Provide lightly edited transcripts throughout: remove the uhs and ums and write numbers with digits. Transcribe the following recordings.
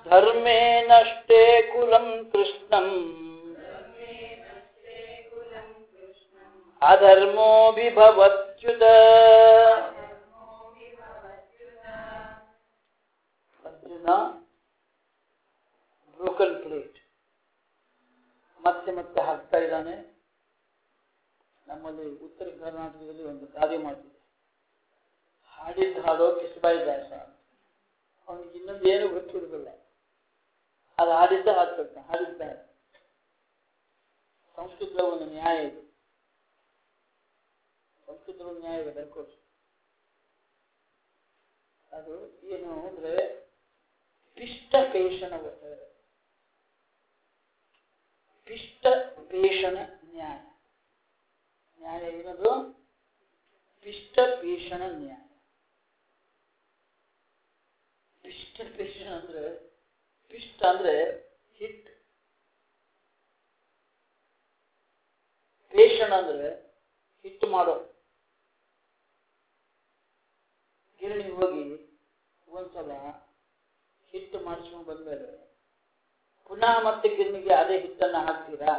ಧರ್ಮೇ ನಷ್ಟೇ ಕುಲಂ ಕೃಷ್ಣಂ ಅಧರ್ಮೋ ವಿಭವತ್ಯುತ. ಅರ್ಜುನ ಬ್ರೋಕನ್ ಪ್ಲೇಟ್ ಮತ್ತೆ ಮತ್ತೆ ಹಾಕ್ತಾ ಇದ್ದಾನೆ. ನಮ್ಮಲ್ಲಿ ಉತ್ತರ ಕರ್ನಾಟಕದಲ್ಲಿ ಒಂದು ಕಾರ್ಯ ಮಾಡ್ತಿದ್ದೆ, ಹಾಡಿದ್ದು ಹಾಡೋ ಕಿಸಬಾಯಿ ದಾಸ. ಅವನಿಗೆ ಇನ್ನೊಂದು ಏನು ಗೊತ್ತಿರೋದಿಲ್ಲ, ಅದು ಹಾಡಿದ್ದ ಹಾಡ್ಕೊಳ್ತಾನೆ. ಹಾಡಿದ್ದಾರೆ ಸಂಸ್ಕೃತದ ಒಂದು ನ್ಯಾಯ ಇದೆ, ಸಂಸ್ಕೃತದ ನ್ಯಾಯ ಇದೆ ಬರ್ಕೋದು. ಅದು ಏನು ಅಂದ್ರೆ ಪಿಷ್ಟ ಪೇಷಣ ಪಿಷ್ಟ ಪೇಷಣ ನ್ಯಾಯ. ನ್ಯಾಯ ಏನದು? ಪಿಷ್ಟ ಪೇಷಣ ನ್ಯಾಯ. ಪಿಷ್ಟ ಪೇಷಣ ಅಂದ್ರೆ, ಪಿಷ್ಟ ಅಂದ್ರೆ ಹಿಟ್, ಪೇಷಣ ಅಂದ್ರೆ ಹಿಟ್ ಮಾಡೋ. ಗಿರಣಿ ಹೋಗಿ ಒಂದ್ಸಲ ಹಿಟ್ಟು ಮಾಡಿಸ್ಕೊಂಡು ಬಂದ್ಮೇಲೆ ಪುನಃ ಮತ್ತೆ ಗಿರಣಿಗೆ ಅದೇ ಹಿಟ್ಟನ್ನು ಹಾಕ್ತೀರಾ?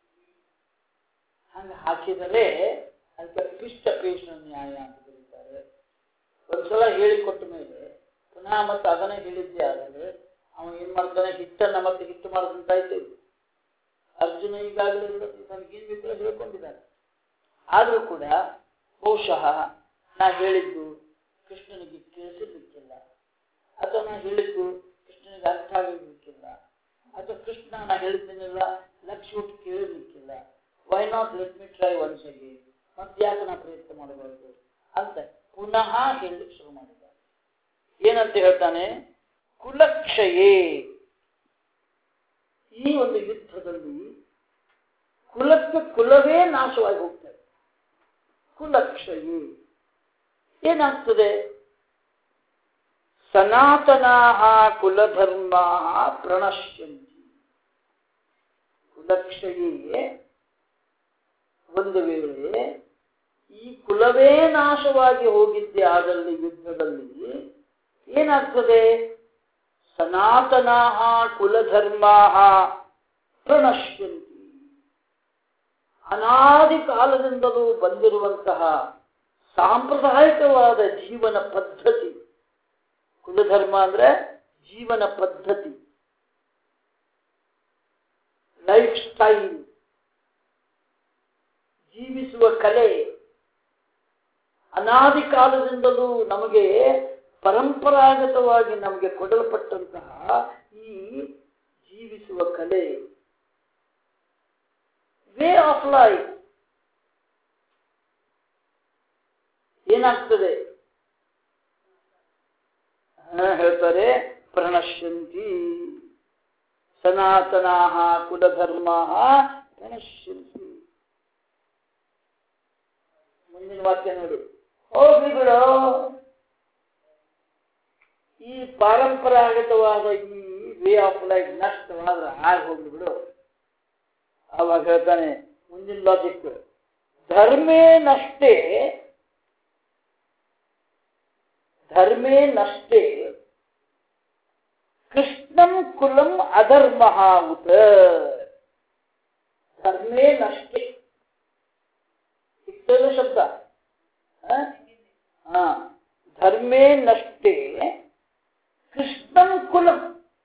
ಹಂಗೆ ಹಾಕಿದರೆ ಅದಕ್ಕೆ ಪಿಷ್ಟ ಪೇಷಣ ನ್ಯಾಯ ಅಂತ ಕರೀತಾರೆ. ಒಂದ್ಸಲ ಹೇಳಿಕೊಟ್ಟ ಮೇಲೆ ಪುನಃ ಮತ್ತೆ ಅದನ್ನೇ ಹೇಳಿದ್ದೆ ಆದರೆ ಅವನು ಏನ್ ಮಾಡ್ತಾನೆ, ಹಿಟ್ಟನ್ನ ಮತ್ತೆ ಹಿಟ್ಟು ಮಾಡೋದಂತಾಯ್ತು. ಅರ್ಜುನ ಈಗಾಗಲೇ ನನಗೇನು ಬೇಕು ಹೇಳ್ಕೊಂಡಿದ್ದಾನೆ. ಆದರೂ ಕೂಡ ಬಹುಶಃ ನಾ ಹೇಳಿದ್ದು ಕೃಷ್ಣನಿಗೆ ಕೇಳಿಸಲಿಕ್ಕಿಲ್ಲ, ಅಥವಾ ನಾ ಹೇಳಿದ್ದು ಕೃಷ್ಣನಿಗೆ ಅರ್ಥ ಆಗಲಿಕ್ಕಿಲ್ಲ, ಅಥವಾ ಕೃಷ್ಣ ನಾ ಹೇಳಿದ್ದನ್ನೆಲ್ಲ ಲಕ್ಷ ಕೊಟ್ಟು ಕೇಳಲಿಕ್ಕಿಲ್ಲ. Why not let me try once again, ಮತ್ತೆ ಯಾಕೆ ನಾ ಪ್ರಯತ್ನ ಮಾಡಬಾರ್ದು ಅಂತ ಪುನಃ ಹೇಳಲಿಕ್ಕೆ ಶುರು ಮಾಡಿದ್ದಾನೆ. ಏನಂತ ಹೇಳ್ತಾನೆ? ಕುಲಕ್ಷಯೇ. ಈ ಒಂದು ಯುದ್ಧದಲ್ಲಿ ಕುಲಕ್ಕೆ ಕುಲವೇ ನಾಶವಾಗಿ ಹೋಗ್ತದೆ. ಕುಲಕ್ಷಯೇ ಏನಾಗ್ತದೆ? ಸನಾತನಾಃ ಕುಲಧರ್ಮಾಃ ಪ್ರಣಶ್ಯಂತಿ. ಕುಲಕ್ಷಯೇ ಒಂದು ವೇಳೆ ಈ ಕುಲವೇ ನಾಶವಾಗಿ ಹೋಗಿದ್ದೆ ಆದಲ್ಲಿ ಯುದ್ಧದಲ್ಲಿ ಏನಾಗ್ತದೆ? ಸನಾತನಾಃ ಕುಲಧರ್ಮಾಃ ಪ್ರಣಶ್ಯಂತಿ. ಅನಾದಿ ಕಾಲದಿಂದಲೂ ಬಂದಿರುವಂತಹ ಸಾಂಪ್ರದಾಯಿಕವಾದ ಜೀವನ ಪದ್ಧತಿ. ಕುಲಧರ್ಮ ಅಂದ್ರೆ ಜೀವನ ಪದ್ಧತಿ, ಲೈಫ್ ಸ್ಟೈಲ್, ಜೀವಿಸುವ ಕಲೆ. ಅನಾದಿ ಕಾಲದಿಂದಲೂ ನಮಗೆ ಪರಂಪರಾಗತವಾಗಿ ನಮಗೆ ಕೊಡಲ್ಪಟ್ಟಂತಹ ಈ ಜೀವಿಸುವ ಕಲೆ, ವೇ ಆಫ್ ಲೈಫ್ ಏನಾಗ್ತದೆ? ಹೇಳ್ತಾರೆ ಪ್ರಣಶ್ಯಂತಿ. ಸನಾತನಾಃ ಕುಲಧರ್ಮಾಃ ಪ್ರಣಶ್ಯಂತಿ. ಮುಂದಿನ ವಾಕ್ಯ ನೋಡಿ. ಹೋಗಿ ಬಿಡು, ಈ ಪಾರಂಪರಾಗತವಾದ ಈ ವೇ ಆಫ್ ಲೈಫ್ ನಷ್ಟವಾದ್ರೆ ಆಗಿ ಹೋಗ್ಲಿ ಬಿಡು. ಆವಾಗ ಹೇಳ್ತಾನೆ ಮುಂದಿನ ಲಾಜಿಕ್, ಧರ್ಮೇ ನಷ್ಟೇ ಧರ್ಮೇ ನಷ್ಟೇ ಕೃಷ್ಣಂ ಕುಲಂ ಅಧರ್ಮಃ ಉತ. ಧರ್ಮೇ ನಷ್ಟೇ ಇಷ್ಟೆಲ್ಲ ಶಬ್ದ. ಧರ್ಮೇ ನಷ್ಟೇ ಕೃಷ್ಣಂ ಕುಲಂ.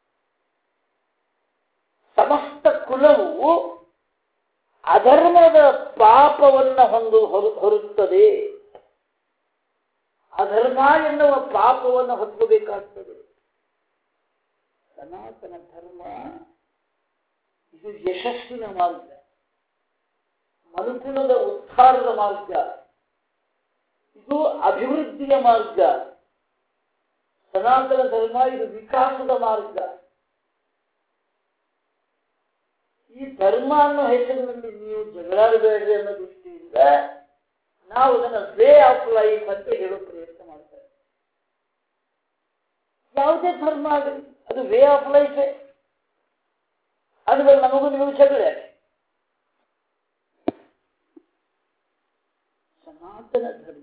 ಸಮಸ್ತ ಕುಲವು ಅಧರ್ಮದ ಪಾಪವನ್ನು ಹೊರುತ್ತದೆ. ಅಧರ್ಮ ಎನ್ನುವ ಪಾಪವನ್ನು ಹೊತ್ತಬೇಕಾಗ್ತದೆ. ಸನಾತನ ಧರ್ಮ ಇದು ಯಶಸ್ಸಿನ ಮಾರ್ಗ, ಮನುಕುಲದ ಉದ್ಧಾರದ ಮಾರ್ಗ, ಇದು ಅಭಿವೃದ್ಧಿಯ ಮಾರ್ಗ. ಸನಾತನ ಧರ್ಮ ಇದು ವಿಕಾಸದ ಮಾರ್ಗ. ಈ ಧರ್ಮ ಅನ್ನೋ ಹೆಸರಿನಲ್ಲಿ ನೀವು ಜಗಳಾಡಬೇಡ್ರಿ ಅನ್ನೋ ದೃಷ್ಟಿಯಿಂದ ನಾವು ಅದನ್ನು ವೇ ಆಫ್ ಲೈಫ್ ಅಂತ ಹೇಳೋ ಪ್ರಯತ್ನ ಮಾಡ್ತೇವೆ. ಯಾವುದೇ ಧರ್ಮ ಆಗಲಿ ಅದು ವೇ ಆಫ್ ಲೈಫೇ. ಅದ್ರ ನಮಗೂ ನಿಮಗೂ ಜಗಳ. ಸನಾತನ ಧರ್ಮ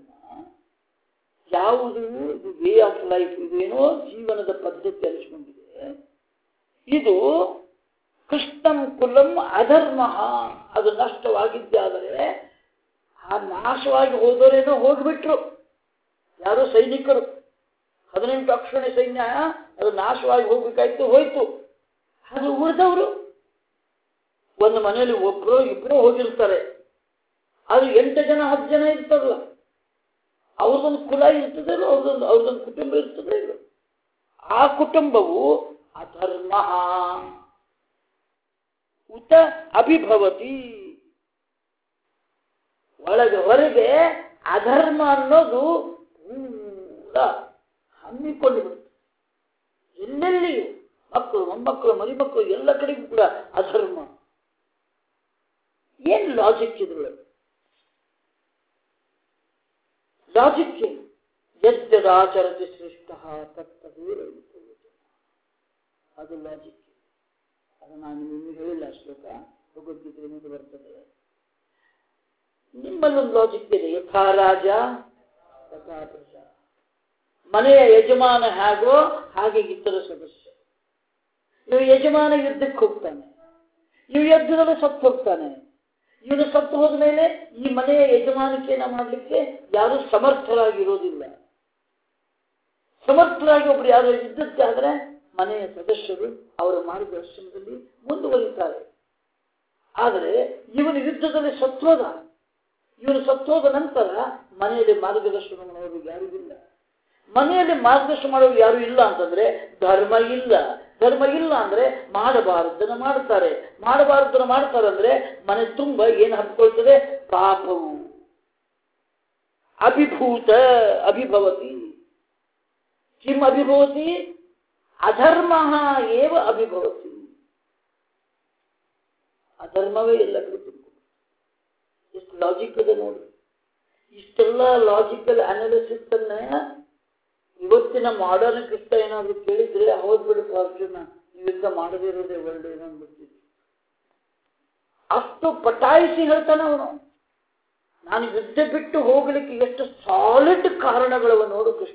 ಯಾವುದು? ಇದು ವೇ ಆಫ್ ಲೈಫ್, ಇದೇನೋ ಜೀವನದ ಪದ್ಧತಿ ಅನಿಸ್ಕೊಂಡಿದೆ. ಇದು ಕೃಷ್ಣಂ ಕುಲಂ ಅಧರ್ಮ, ಅದು ನಷ್ಟವಾಗಿದ್ದಾದರೆ ಆ ನಾಶವಾಗಿ ಹೋದವರೇನೋ ಹೋಗ್ಬಿಟ್ರು. ಯಾರೋ ಸೈನಿಕರು 18 ಅಕ್ಷೋಣಿ ಸೈನ್ಯ ಅದು ನಾಶವಾಗಿ ಹೋಗ್ಬೇಕಾಯ್ತು, ಹೋಯ್ತು. ಅದು ಉಳಿದವರು ಒಂದು ಮನೆಯಲ್ಲಿ ಒಬ್ಬರು ಇಬ್ಬರು ಹೋಗಿರ್ತಾರೆ. ಅದು 8 ಜನ 10 ಜನ ಇರ್ತಾರಲ್ಲ, ಅವ್ರದೊಂದು ಕುಲ ಇರ್ತದಲ್ಲ, ಅವ್ರದೊಂದು ಕುಟುಂಬ ಇರ್ತದೆ. ಆ ಕುಟುಂಬವು ಅಧರ್ಮ ಉತ ಅಭಿಭವತಿ. ಒಳಗೆ ಹೊರಗೆ ಅಧರ್ಮ ಅನ್ನೋದು ಪೂರ ಹಮ್ಮಿಕೊಂಡು ಬಿಡುತ್ತೆ. ಎಲ್ಲೆಲ್ಲಿಯೂ ಮಕ್ಕಳು, ಮೊಮ್ಮಕ್ಕಳು, ಮರಿಮಕ್ಕಳು ಎಲ್ಲ ಕಡೆಗೂ ಕೂಡ ಅಧರ್ಮ. ಏನು ಲಾಜಿಕ್ ಇದ್ರೊಳಗೆ? ಲಾಜಿಕ್ ಏನು? ಯದ್ಯದಾಚರತಿ ಶ್ರೇಷ್ಠ ತತ್ತದೇವ, ಅದು ಲಾಜಿಕ್. ಅದು ನಾನು ನಿಮಗೆ ಹೇಳಿಲ್ಲ ಶ್ಲೋಕ, ಭಗವದ್ಗೀತೆ ನಿಮಗೆ ಬರ್ತದೆ. ನಿಮ್ಮಲ್ಲೊಂದು ಲಾಜಿಕ್ ಇದೆ. ಯಥಾ ರಾಜ ತಥಾ ಪ್ರಜಾ. ಮನೆಯ ಯಜಮಾನ ಹೇಗೋ ಹಾಗೆ ಇತರ ಸದಸ್ಯ. ಇವು ಯಜಮಾನ ಯುದ್ಧಕ್ಕೆ ಹೋಗ್ತಾನೆ, ಇವು ಯುದ್ಧದಲ್ಲಿ ಸತ್ತು ಹೋಗ್ತಾನೆ. ಇವನು ಸತ್ತು ಹೋದ ಮೇಲೆ ಈ ಮನೆಯ ಯಜಮಾನಿಕೆಯನ್ನು ಮಾಡಲಿಕ್ಕೆ ಯಾರು ಸಮರ್ಥರಾಗಿರೋದಿಲ್ಲ. ಸಮರ್ಥರಾಗಿ ಒಬ್ರು ಯಾರು ಇದ್ದದ್ದಾದ್ರೆ ಮನೆಯ ಸದಸ್ಯರು ಅವರ ಮಾರ್ಗದರ್ಶನದಲ್ಲಿ ಮುಂದುವರಿತಾರೆ. ಆದರೆ ಇವನು ಯುದ್ಧದಲ್ಲಿ ಸತ್ತೋದ, ಇವನು ಸತ್ತೋದ ನಂತರ ಮನೆಯಲ್ಲಿ ಮಾರ್ಗದರ್ಶನ ಮಾಡೋರು ಯಾರು ಇಲ್ಲ. ಮನೆಯಲ್ಲಿ ಮಾರ್ಗದರ್ಶನ ಮಾಡೋರು ಯಾರು ಇಲ್ಲ ಅಂತಂದ್ರೆ ಧರ್ಮ ಇಲ್ಲ. ಧರ್ಮ ಇಲ್ಲ ಅಂದ್ರೆ ಮಾಡಬಾರದನ್ನು ಮಾಡ್ತಾರೆ. ಮಾಡಬಾರದನ್ನು ಮಾಡ್ತಾರೆ ಅಂದ್ರೆ ಮನೆ ತುಂಬ ಏನು ಹಬ್ಕೊಳ್ತದೆ? ಪಾಪವು. ಅಭಿಭೂತ ಅಭಿಭವತಿ. ಕಿಂ ಅಭಿಭವತಿ? ಅಧರ್ಮ ಏವ ಅಭಿಭವತಿ. ಅಧರ್ಮವೇ ಎಲ್ಲ ಕಡೆ. ಎಷ್ಟು ಲಾಜಿಕ್ ಇದೆ ನೋಡಿ. ಇಷ್ಟೆಲ್ಲ ಲಾಜಿಕಲ್ ಅನಾಲಿಸಿಸ್ ಅನ್ನ ಇವತ್ತಿನ ಮಾಡರ್ನ್ ಕ್ರಿಸ್ತ ಏನಾದ್ರು ಕೇಳಿದ್ರೆ ಹೌದ್ ಬಿಡುತ್ತೆ, ಅರ್ಜುನ ನೀವು ಯುದ್ಧ ಮಾಡದೇ ಇರೋದೇ ಒಳ್ಳೆಯದು ಅಂದ್ಬಿಡ್ತಿದ್ವಿ. ಅಷ್ಟು ಪಟಾಯಿಸಿ ಹೇಳ್ತಾನೆ ಅವನು. ನಾನು ಯುದ್ಧ ಬಿಟ್ಟು ಹೋಗ್ಲಿಕ್ಕೆ ಎಷ್ಟು ಸಾಲಿಡ್ ಕಾರಣಗಳವ ನೋಡು ಕೃಷ್ಣ.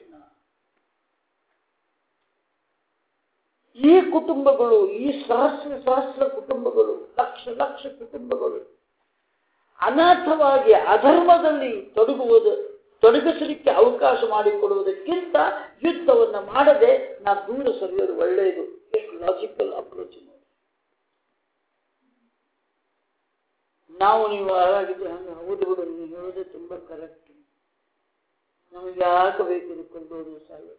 ಈ ಕುಟುಂಬಗಳು, ಈ ಸಹಸ್ರ ಕುಟುಂಬಗಳು, ಲಕ್ಷ ಕುಟುಂಬಗಳು ಅನಾಥವಾಗಿ ಅಧರ್ಮದಲ್ಲಿ ತೊಡಗಿಸಲಿಕ್ಕೆ ಅವಕಾಶ ಮಾಡಿಕೊಡುವುದಕ್ಕಿಂತ ಯುದ್ಧವನ್ನು ಮಾಡದೆ ನಾವು ದೂರ ಸರಿಯೋದು ಒಳ್ಳೆಯದು. ಎಷ್ಟು ಲಾಜಿಕಲ್ ಅಪ್ರೋಚ್. ನಾವು ನೀವು ಹಾಗಾಗಿದ್ದು ಹಂಗೆ ಹೌದು ಬಿಡು, ನೀವು ಹೇಳೋದೇ ತುಂಬಾ ಕರೆಕ್ಟ್. ನಮಗೆ ಯಾಕೆ ಬೇಕಿದೆ ಕೊಂಡೋದು ಸಾಯೋದು?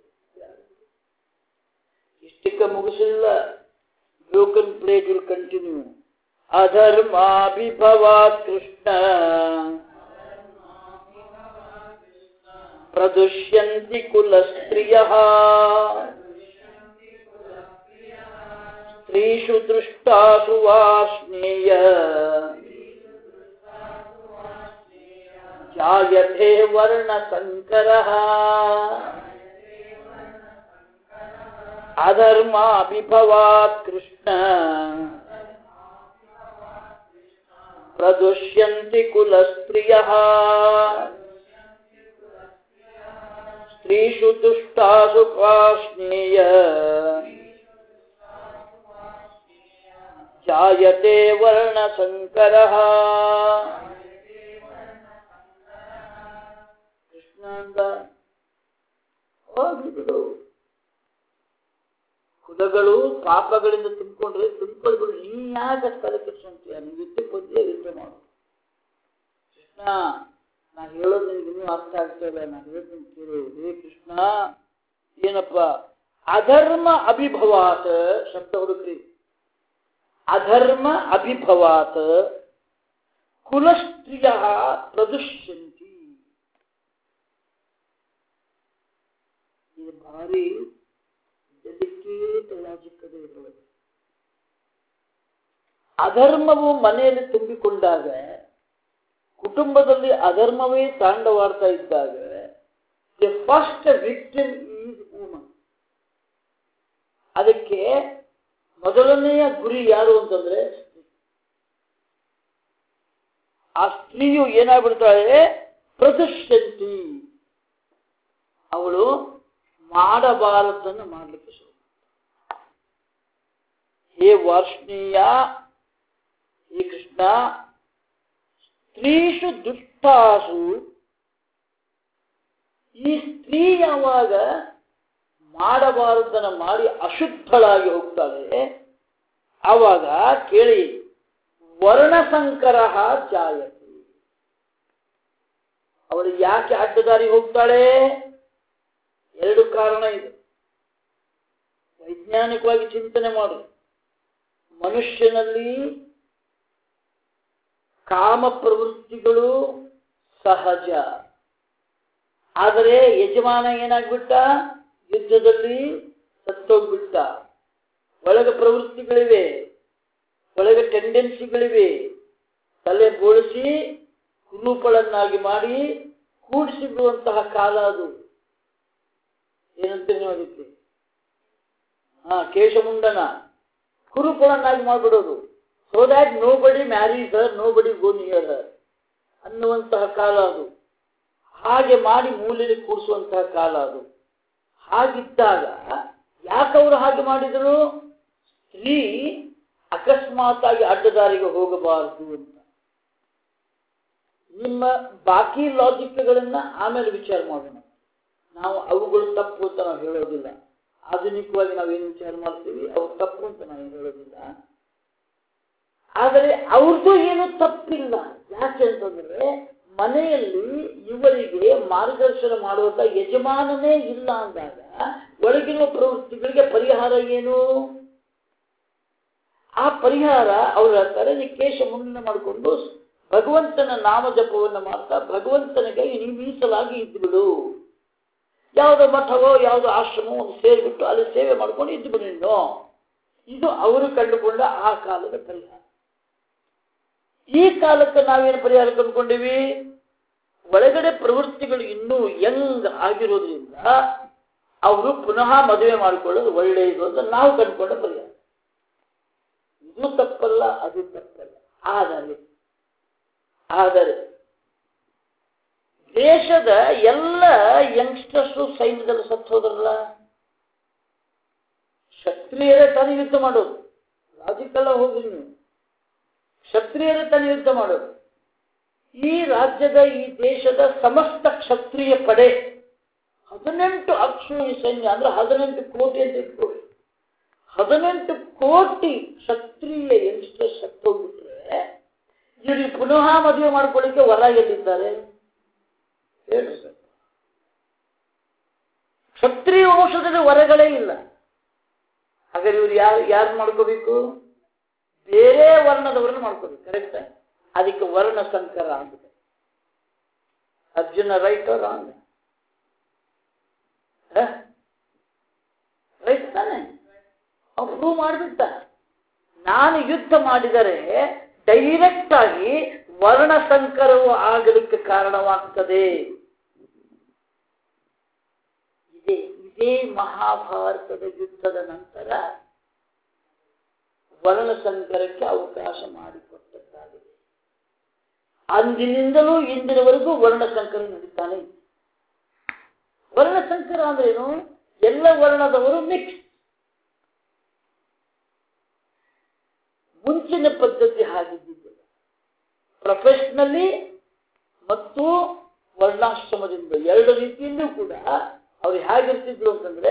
ಇಷ್ಟಕ್ಕೆ ಮುಗಿಸಿಲ್ಲ. Broken plate will continue. ಅಧರ್ಮಾಭಿಭವಾತ್ ಕೃಷ್ಣ ಪ್ರದುಷ್ಯಂತಿ ಕುಲಸ್ತ್ರಿಯಃ ಸ್ತ್ರೀಷು ದೃಷ್ಟಾಸು ವಾರ್ಷ್ಣೇಯ ಜಾಯತೆ ವರ್ಣಸಂಕರಃ. ಅಧರ್ಮಾಭಿಭವಾತ್ ಕೃಷ್ಣ ಪ್ರದುಷ್ಯಂತಿ ಕುಲಸ್ತ್ರಿಯಃ ಸ್ತ್ರೀಷು ದುಷ್ಟಾಸು ವಾರ್ಷ್ಣೇಯ ಜಾಯತೆ ವರ್ಣಸಂಕರಃ. ಕೃಷ್ಣ ಅಂದ, ಹೋಗಿಬಿಡು. ಕುಲಗಳು ಪಾಪಗಳಿಂದ ತುಂಬಿಕೊಂಡ್ರೆ ತುಂಬಿಕೊಳ್ಬಿಡು. ನೀ ಯಾಕೆ ತಲೆ ಕೆಡಿಸ್ಕೊಂತೀಯ? ನೀವು ಯುದ್ಧಕ್ಕೆ ಬಂದೇ ಯುದ್ಧ ಮಾಡು. ಕೃಷ್ಣ, ನಾ ಹೇಳೋದು ನಿಮ್ಗೆ ಇನ್ನೂ ಅರ್ಥ ಆಗ್ತಾ ಇಲ್ಲ. ನಾನು ಹೇಳ್ತೀನಿ ಕೇಳಿ. ಹೇ ಕೃಷ್ಣ, ಏನಪ್ಪ? ಅಧರ್ಮ ಅಭಿಭವಾತ್ ಶಬ್ದ ಹುಡುಕ್ರಿ. ಅಧರ್ಮ ಅಭಿಭವಾತ್ ಕುಲಸ್ತ್ರೀಯ ಪ್ರದುಷ್ಯಂತಿ. ಇದು ಭಾರಿ ಡೆಲಿಕೇಟ್ ಲಾಜಿಕ್ ಅದೇ ಇರಬಹುದು. ಅಧರ್ಮವು ಮನೆಯಲ್ಲಿ ತುಂಬಿಕೊಂಡಾಗ, ಕುಟುಂಬದಲ್ಲಿ ಅಧರ್ಮವೇ ತಾಂಡವಾಡ್ತಾ ಇದ್ದಾಗ the first victim is woman. ಅದಕ್ಕೆ ಮೊದಲನೆಯ ಗುರಿ ಯಾರು ಅಂತಂದ್ರೆ ಆ ಸ್ತ್ರೀಯು ಏನಾಗ್ಬಿಡ್ತಾಳೆ? ಪ್ರದರ್ಶಂತಿ. ಅವಳು ಮಾಡಬಾರದನ್ನು ಮಾಡಲಿಕ್ಕೆ ಶುರು. ಹೇ ವಾರ್ಷ್ಣೇಯ, ಹೇ ಕೃಷ್ಣ, ಸ್ತ್ರೀಷು ದುಷ್ಟಾಸು, ಈ ಸ್ತ್ರೀ ಯಾವಾಗ ಮಾಡಬಾರದನ್ನ ಮಾಡಿ ಅಶುದ್ಧಳಾಗಿ ಹೋಗ್ತಾಳೆ ಆವಾಗ ಕೇಳಿ ವರ್ಣಸಂಕರ ಜಾಯತೆ. ಅವಳು ಯಾಕೆ ಅಡ್ಡದಾರಿ ಹೋಗ್ತಾಳೆ? ಎರಡು ಕಾರಣ ಇದೆ. ವೈಜ್ಞಾನಿಕವಾಗಿ ಚಿಂತನೆ ಮಾಡು. ಮನುಷ್ಯನಲ್ಲಿ ಕಾಮ ಪ್ರವೃತ್ತಿಗಳು ಸಹಜ. ಆದರೆ ಯಜಮಾನ ಏನಾಗ್ಬಿಟ್ಟ? ಯುದ್ಧದಲ್ಲಿ ಸತ್ತೋಗ್ಬಿಟ್ಟ. ಒಳಗೆ ಪ್ರವೃತ್ತಿಗಳಿವೆ, ಒಳಗೆ ಟೆಂಡೆನ್ಸಿಗಳಿವೆ. ತಲೆ ಬೋಳಿಸಿ ಕುರೂಪಳನ್ನಾಗಿ ಮಾಡಿ ಕೂಡಿಸಿ ಬಿಡುವಂತಹ ಕಾಲ ಅದು. ಏನಂತೀರಿ ನೀವು ಅದಕ್ಕೆ? ಕೇಶಮುಂಡನ ಕುರುಪಳನ್ನಾಗಿ ಮಾಡಿಬಿಡೋದು. So that nobody marries her, nobody go near ಹರ್ ಅನ್ನುವಂತಹ ಕಾಲ ಅದು. ಹಾಗೆ ಮಾಡಿ ಮೂಲೆಯಲ್ಲಿ ಕೂಡಿಸುವಂತಹ ಕಾಲ ಅದು. ಹಾಗಿದ್ದಾಗ ಯಾಕವರು ಹಾಗೆ ಮಾಡಿದರು? ಸ್ತ್ರೀ ಅಕಸ್ಮಾತ್ ಆಗಿ ಅಡ್ಡದಾರಿಗೆ ಹೋಗಬಾರದು ಅಂತ. ನಿಮ್ಮ ಬಾಕಿ ಲಾಜಿಕ್ಗಳನ್ನ ಆಮೇಲೆ ವಿಚಾರ ಮಾಡೋಣ. ನಾವು ಅವುಗಳು ತಪ್ಪು ಅಂತ ನಾವು ಹೇಳೋದಿಲ್ಲ. ಆಧುನಿಕವಾಗಿ ನಾವೇನು ವಿಚಾರ ಮಾಡ್ತೀವಿ ಅವು ತಪ್ಪು ಅಂತ ನಾವು ಹೇಳೋದಿಲ್ಲ. ಆದರೆ ಅವ್ರದ್ದು ಏನು ತಪ್ಪಿಲ್ಲ. ಯಾಕೆ ಅಂತಂದ್ರೆ ಮನೆಯಲ್ಲಿ ಇವರಿಗೆ ಮಾರ್ಗದರ್ಶನ ಮಾಡುವಂತ ಯಜಮಾನನೇ ಇಲ್ಲ ಅಂದಾಗ ಒಳಗಿರುವ ಪ್ರವೃತ್ತಿಗಳಿಗೆ ಪರಿಹಾರ ಏನು? ಆ ಪರಿಹಾರ ಅವ್ರು ಹೇಳ್ತಾರೆ, ನೀ ಕೇಶ ಮುಂದೆ ಮಾಡಿಕೊಂಡು ಭಗವಂತನ ನಾಮ ಜಪವನ್ನು ಮಾಡ್ತಾ ಭಗವಂತನಿಗೆ ನೀ ಮೀಸಲಾಗಿ ಇದ್ದುಬಿಡು. ಯಾವುದೋ ಮಠವೋ ಯಾವುದೋ ಆಶ್ರಮೋ ಒಂದು ಸೇರಿಬಿಟ್ಟು ಅಲ್ಲಿ ಸೇವೆ ಮಾಡ್ಕೊಂಡು ಇದ್ದುಬಿಡು ನೀನು. ಇದು ಅವರು ಕಂಡುಕೊಂಡ ಆ ಕಾಲದ ಪರಿಹಾರ. ಈ ಕಾಲಕ್ಕೆ ನಾವೇನು ಪರಿಹಾರ ಕಂಡುಕೊಂಡಿವಿ? ಒಳಗಡೆ ಪ್ರವೃತ್ತಿಗಳು ಇನ್ನೂ ಯಂಗ್ ಆಗಿರೋದ್ರಿಂದ ಅವರು ಪುನಃ ಮದುವೆ ಮಾಡಿಕೊಳ್ಳೋದು ಒಳ್ಳೆಯದು ಅಂತ ನಾವು ಕಂಡುಕೊಂಡ ಪರಿಹಾರ. ಇದು ತಪ್ಪಲ್ಲ, ಅದು ತಪ್ಪಲ್ಲ. ಆದರೆ ದೇಶದ ಎಲ್ಲ ಯಂಗ್ಸ್ಟರ್ಸು ಸೈನ್ಯದಲ್ಲಿ ಸತ್ತು ಹೋದ್ರಲ್ಲ. ಕ್ಷತ್ರಿಯರೇ ತಾನೇ ಯುದ್ಧ ಮಾಡೋದು. ಲಾಜಿಕಲ್ಲ ಹೋಗಿ ನೀವು. ಕ್ಷತ್ರಿಯರೇ ತಾನೇ ಯುದ್ಧ ಮಾಡೋದು. ಈ ರಾಜ್ಯದ ಈ ದೇಶದ ಸಮಸ್ತ ಕ್ಷತ್ರಿಯ ಪಡೆ 18 ಅಕ್ಷೋಹಿ ಸೈನ್ಯ ಅಂದ್ರೆ 18 ಕೋಟಿ ಅಂತ ಇಟ್ಕೊಳ್ಳಿ. 18 ಕೋಟಿ ಕ್ಷತ್ರಿಯ ಯಂಗ್ಸ್ಟರ್ ಸತ್ತೋಗ್ಬಿಟ್ರೆ ಇವ್ರಿಗೆ ಪುನಃ ಮದುವೆ ಮಾಡ್ಕೊಳ್ಳಿಕ್ಕೆ ವರ ಎಲ್ಲಿದ್ದಾರೆ? ಕ್ಷತ್ರಿಯ ವಂಶದಲ್ಲಿ ವರಗಳೇ ಇಲ್ಲ. ಹಾಗಾದ್ರೆ ಇವ್ರು ಯಾರು ಮಾಡ್ಕೋಬೇಕು? ಬೇರೆ ವರ್ಣದವರನ್ನು ಮಾಡ್ಕೋಬೇಕು. ಕರೆಕ್ಟ್? ಅದಕ್ಕೆ ವರ್ಣ ಸಂಕರ ಆಗಿದೆ. Arjuna right wrong? ರೈಟ್ ತಾನೆ? ಪ್ರೂವ್ ಮಾಡಿಬಿಟ್ಟ. ನಾನು ಯುದ್ಧ ಮಾಡಿದರೆ ಡೈರೆಕ್ಟ್ ಆಗಿ ವರ್ಣ ಸಂಕರವು ಆಗಲಿಕ್ಕೆ ಕಾರಣವಾಗ್ತದೆ. ಇದೇ ಮಹಾಭಾರತದ ಯುದ್ಧದ ನಂತರ ವರ್ಣ ಸಂಕರಕ್ಕೆ ಅವಕಾಶ ಮಾಡಿಕೊಟ್ಟದ್ದಾಗಿದೆ. ಅಂದಿನಿಂದಲೂ ಇಂದಿನವರೆಗೂ ವರ್ಣ ಸಂಕರ ನಡೀತಾನೆ. ವರ್ಣ ಸಂಕರ ಅಂದ್ರೇನು? ಎಲ್ಲ ವರ್ಣದವರು ಮಿಕ್ಸ್. ಮುಂಚಿನ ಪದ್ಧತಿ ಹಾಗಿದ್ದಿದ್ದಿಲ್ಲ. ಪ್ರೊಫೆಷನಲಿ ಮತ್ತು ವರ್ಣಾಶ್ರಮದಿಂದ ಎರಡು ರೀತಿಯಲ್ಲೂ ಕೂಡ ಅವ್ರು ಹೇಗಿರ್ತಿದ್ರು ಅಂತಂದ್ರೆ,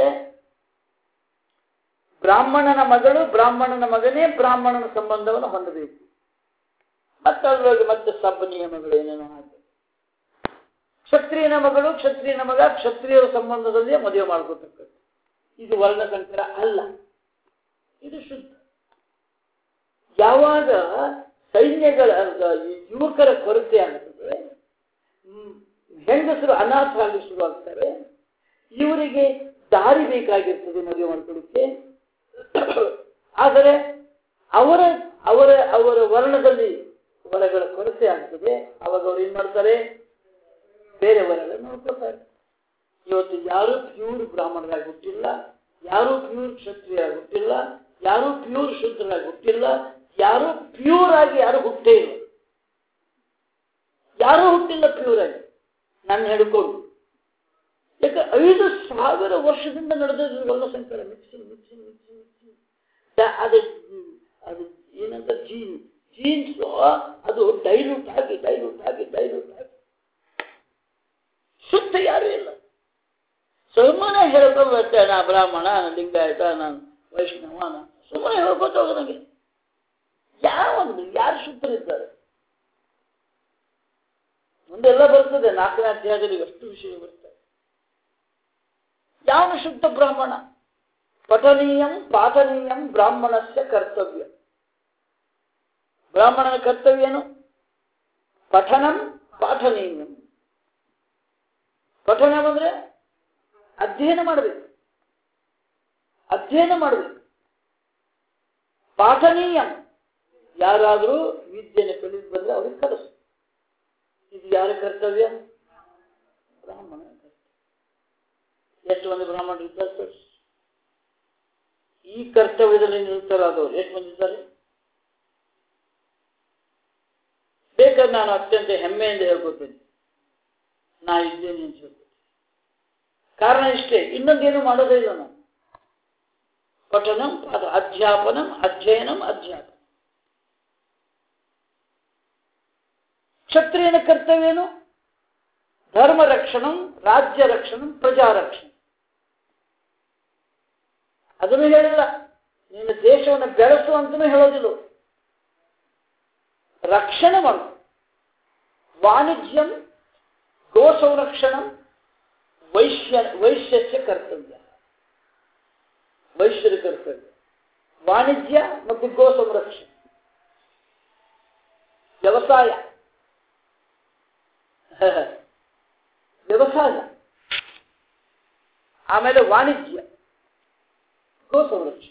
ಬ್ರಾಹ್ಮಣನ ಮಗಳು ಬ್ರಾಹ್ಮಣನ ಮಗನೇ ಬ್ರಾಹ್ಮಣನ ಸಂಬಂಧವನ್ನು ಹೊಂದಬೇಕು. ಮತ್ತೆ ಅದರೊಳಗೆ ಮತ್ತೆ ಸಬ್ ನಿಯಮಗಳು ಏನೇನೋ ಹಾಗೆ. ಕ್ಷತ್ರಿಯನ ಮಗಳು ಕ್ಷತ್ರಿಯನ ಮಗ ಕ್ಷತ್ರಿಯರ ಸಂಬಂಧದಲ್ಲಿಯೇ ಮದುವೆ ಮಾಡ್ಕೋತಕ್ಕದ್ದು. ಇದು ವರ್ಣ ಸಂಕರ ಅಲ್ಲ, ಇದು ಶುದ್ಧ. ಯಾವಾಗ ಸೈನ್ಯಗಳ ಯುವಕರ ಕೊರತೆ ಆಗುತ್ತದೆ, ಹೆಂಗಸರು ಅನಾಥರಾಗಿ ಶುರುವಾಗ್ತಾರೆ, ಇವರಿಗೆ ದಾರಿ ಬೇಕಾಗಿರ್ತದೆ ಮದುವೆ ಮಾಡ್ಕೊಳ್ಳಿಕ್ಕೆ. ಆದರೆ ಅವರ ಅವರ ಅವರ ವರ್ಣದಲ್ಲಿ ವರಗಳ ಕೊರತೆ ಆಗ್ತದೆ. ಅವಾಗ ಅವ್ರು ಏನ್ ಮಾಡ್ತಾರೆ? ಬೇರೆ ವರಗಳನ್ನು ನೋಡ್ಕೊಳ್ತಾರೆ. ಇವತ್ತು ಯಾರು ಪ್ಯೂರ್ ಬ್ರಾಹ್ಮಣರಾಗಿ ಹುಟ್ಟಿಲ್ಲ, ಯಾರು ಪ್ಯೂರ್ ಕ್ಷತ್ರಿಯರಾಗಿ ಹುಟ್ಟಿಲ್ಲ, ಯಾರು ಪ್ಯೂರ್ ಶುದ್ಧರಾಗಿ ಹುಟ್ಟಿಲ್ಲ, ಯಾರು ಪ್ಯೂರ್ ಆಗಿ ಯಾರು ಹುಟ್ಟೇ ಇಲ್ಲ. ಯಾರೂ ಹುಟ್ಟಿಲ್ಲ ಪ್ಯೂರ್ ಆಗಿ. ನಾನು ಹೇಳ್ಕೊಂಡು ಯಾಕೆ 5,000 ವರ್ಷದಿಂದ ನಡೆದ ವರ್ಣ ಸಂಕರ ಮಿಕ್ಸಿಂಗ್. ಅದು ಅದು ಏನಂತ ಜೀನ್ಸ್ ಅದು ಡೈಲ್ಯೂಟ್ ಆಗಿ ಶುದ್ಧ ಯಾರು ಇಲ್ಲ. ಸುಮ್ಮನೆ ಹೇಳ್ಕೊಂಡು ಬರ್ತೇನೆ, ನಾ ಬ್ರಾಹ್ಮಣ, ನಾನು ಲಿಂಗಾಯತ, ನಾನು ವೈಷ್ಣವ, ಸುಮ್ಮನೆ ಹೇಳ್ಕೊತ ಹೋಗ. ನನಗೆ ಯಾರು ಶುದ್ಧರಿದ್ದಾರೆ? ಮುಂದೆಲ್ಲ ಬರ್ತದೆ, 4ನೇ ಅಧ್ಯಾಯದಲ್ಲಿ ಎಷ್ಟು ವಿಷಯ ಬರ್ತದೆ. ಯಾವನು ಶುದ್ಧ ಬ್ರಾಹ್ಮಣ? ಪಠನೀಯಂ ಪಾಠನೀಯಂ ಬ್ರಾಹ್ಮಣಸ್ಯ ಕರ್ತವ್ಯ. ಬ್ರಾಹ್ಮಣನ ಕರ್ತವ್ಯ ಏನು? ಪಠನಂ ಪಾಠನೀಯಂ. ಪಠನ ಅಂದ್ರೆ ಅಧ್ಯಯನ ಮಾಡಬೇಕು. ಪಾಠನೀಯಂ, ಯಾರಾದರೂ ವಿದ್ಯೆಯನ್ನು ಕಲಿತು ಬಂದ್ರೆ ಅವ್ರಿಗೆ ಕಲಿಸು. ಇದು ಯಾರ ಕರ್ತವ್ಯ? ಬ್ರಾಹ್ಮಣ ಕರ್ತವ್ಯ. ಎಷ್ಟು ಮಂದಿ ಬ್ರಾಹ್ಮಣರು ಇದ್ದಾರೆ? ಈ ಕರ್ತವ್ಯದಲ್ಲಿ ನಿರತರಾದವರು ಎಷ್ಟು ಮಂದಿ ಇದ್ದಾರೆ? ಬೇಕಾದ್ರೆ ನಾನು ಅತ್ಯಂತ ಹೆಮ್ಮೆಯಿಂದ ಹೇಳ್ಕೊತೇನೆ, ನಾ ಇದ್ದೇನೆ ಅಂತ ಹೇಳ್ತೇನೆ. ಕಾರಣ ಇಷ್ಟೇ, ಇನ್ನೊಂದೇನು ಮಾಡೋದೇ ಇಲ್ಲ ನಾನು. ಪಠನಂ ಅಧ್ಯಾಪನಂ ಅಧ್ಯಯನಂ ಅಧ್ಯಾಪನ. ಕ್ಷತ್ರಿಯನ ಕರ್ತವ್ಯ ಏನು? ಧರ್ಮ ರಕ್ಷಣಂ ರಾಜ್ಯ ರಕ್ಷಣಂ ಪ್ರಜಾ ರಕ್ಷಣೆ. ಅದನ್ನು ಹೇಳಿಲ್ಲ. ನಿನ್ನ ದೇಶವನ್ನು ಬೆಳೆಸು ಅಂತಲೂ ಹೇಳೋದಿಲ್ಲ. ರಕ್ಷಣೆ ಮಾಡು. ವಾಣಿಜ್ಯಂ ಗೋ ಸಂರಕ್ಷಣಂ ವೈಶ್ಯಸ್ಯ ಕರ್ತವ್ಯ. ವೈಶ್ಯರ ಕರ್ತವ್ಯ ವಾಣಿಜ್ಯ ಮತ್ತು ಗೋ ಸಂರಕ್ಷಣೆ. ವ್ಯವಸಾಯ ಆಮೇಲೆ ವಾಣಿಜ್ಯ, ಗೋ ಸಂರಕ್ಷಣೆ.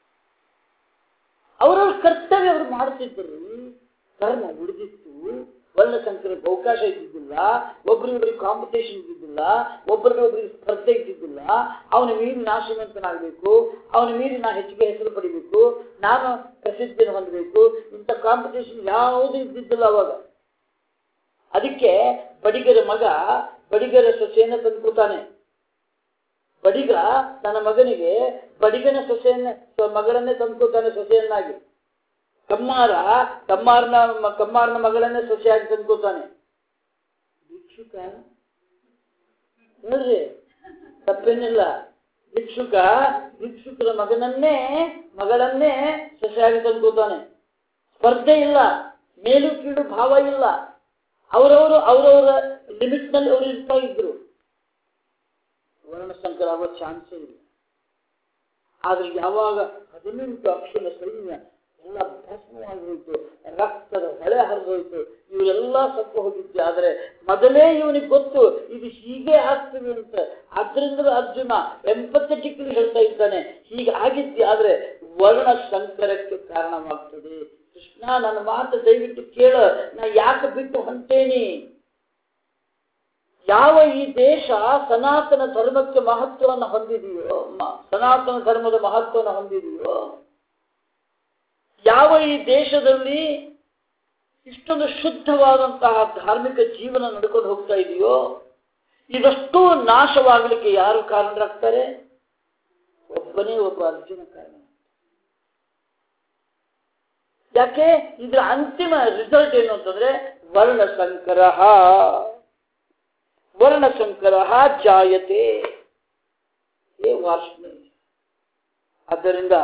ಅವರವ್ರ ಕರ್ತವ್ಯ ಅವರು ಮಾಡ್ತಿದ್ದರು. ಧರ್ಮ ಉಳಿದಿತ್ತು. ವರ್ಣಸಂಕರಕ್ಕೆ ಅವಕಾಶ ಇದ್ದಿದ್ದಿಲ್ಲ. ಒಬ್ರಿಗೊಬ್ರಿಗೆ ಕಾಂಪಿಟೇಷನ್ ಇದ್ದಿದ್ದಿಲ್ಲ. ಒಬ್ರಿಗೊಬ್ರಿಗೆ ಸ್ಪರ್ಧೆ ಇದ್ದಿದ್ದಿಲ್ಲ. ಅವನ ಮೀರಿ ನಾ ಶ್ರೀಮಂತನಾಗಬೇಕು, ಅವನ ಮೀರಿ ನಾ ಹೆಚ್ಚಿಗೆ ಹೆಸರು ಪಡಿಬೇಕು, ನಾನು ಪ್ರಸಿದ್ಧಿಯನ್ನು ಹೊಂದಬೇಕು, ಇಂಥ ಕಾಂಪಿಟೇಷನ್ ಯಾವುದೂ ಇದ್ದಿದ್ದಿಲ್ಲ ಅವಾಗ. ಅದಕ್ಕೆ ಬಡಿಗರ ಮಗ ಬಡಿಗರ ಸೊಸೆಯನ್ನು ತಂದುಕೊತಾನೆ. ಬಡಿಗ ತನ್ನ ಮಗನಿಗೆ ಬಡಿಗನ ಮಗಳನ್ನೇ ತಂದುಕೊತಾನೆ ಸೊಸೆಯನ್ನಾಗಿ. ಕಮ್ಮಾರನ ಮಗಳನ್ನೇ ಸೊಸೆಯಾಗಿ ತಂದುಕೊತಾನೆ. ಭಿಕ್ಷುಕ ನೋಡ್ರಿ, ತಪ್ಪೇನಿಲ್ಲ. ಭಿಕ್ಷುಕರ ಮಗಳನ್ನೇ ಸೊಸೆಯಾಗಿ ತಂದುಕೊತಾನೆ. ಸ್ಪರ್ಧೆ ಇಲ್ಲ, ಮೇಲು ಕೀಳು ಭಾವ ಇಲ್ಲ. ಅವರವರ ಲಿಮಿಟ್ ನಲ್ಲಿ ಅವರು ಇರ್ತಾ ಇದ್ರು. ವರ್ಣಸಂಕರ ಆಗೋ ಚಾನ್ಸೇ ಇಲ್ಲ. ಆದ್ರೆ ಯಾವಾಗ 18 ಅಕ್ಷರ ಸೈನ್ಯ ಎಲ್ಲ ಭಸ್ಮವಾಗಿ ಹೋಯ್ತು, ರಕ್ತದ ಹೊಳೆ ಹರಿದೋಯ್ತು, ಇವರೆಲ್ಲ ಸತ್ತು ಹೋಗಿದ್ದೆ. ಆದ್ರೆ ಮೊದಲೇ ಇವನಿಗೆ ಗೊತ್ತು ಇದು ಹೀಗೆ ಆಗ್ತದೆ ಅಂತ. ಆದ್ರಿಂದ ಅರ್ಜುನ ಎಂಪಥೆಟಿಕಲಿ ಹೇಳ್ತಾ ಇದ್ದಾನೆ, ಹೀಗೆ ಆಗಿದ್ದೆ. ಆದ್ರೆ ವರ್ಣ ಸಂಕರಕ್ಕೆ ಕಾರಣವಾಗ್ತದೆ. ಕೃಷ್ಣ, ನನ್ನ ಮಾತು ದಯವಿಟ್ಟು ಕೇಳ, ನಾ ಯಾಕೆ ಬಿಟ್ಟು ಹೊಂಟೇನಿ? ಯಾವ ಈ ದೇಶ ಸನಾತನ ಧರ್ಮಕ್ಕೆ ಮಹತ್ವವನ್ನು ಹೊಂದಿದೆಯೋ, ಸನಾತನ ಧರ್ಮದ ಮಹತ್ವವನ್ನು ಹೊಂದಿದೆಯೋ, ಯಾವ ಈ ದೇಶದಲ್ಲಿ ಇಷ್ಟೊಂದು ಶುದ್ಧವಾದಂತಹ ಧಾರ್ಮಿಕ ಜೀವನ ನಡ್ಕೊಂಡು ಹೋಗ್ತಾ ಇದೆಯೋ, ಇದಷ್ಟು ನಾಶವಾಗಲಿಕ್ಕೆ ಯಾರು ಕಾರಣರಾಗ್ತಾರೆ? ಒಬ್ಬನೇ ಒಬ್ಬ ಅರ್ಜುನ ಕಾರಣ. ಯಾಕೆ? ಇದರ ಅಂತಿಮ ರಿಸಲ್ಟ್ ಏನು ಅಂತಂದ್ರೆ ವರ್ಣಸಂಕರ ಜಾಯತೆ ವಾರ್ಷ್ಣೆ. ಆದ್ದರಿಂದ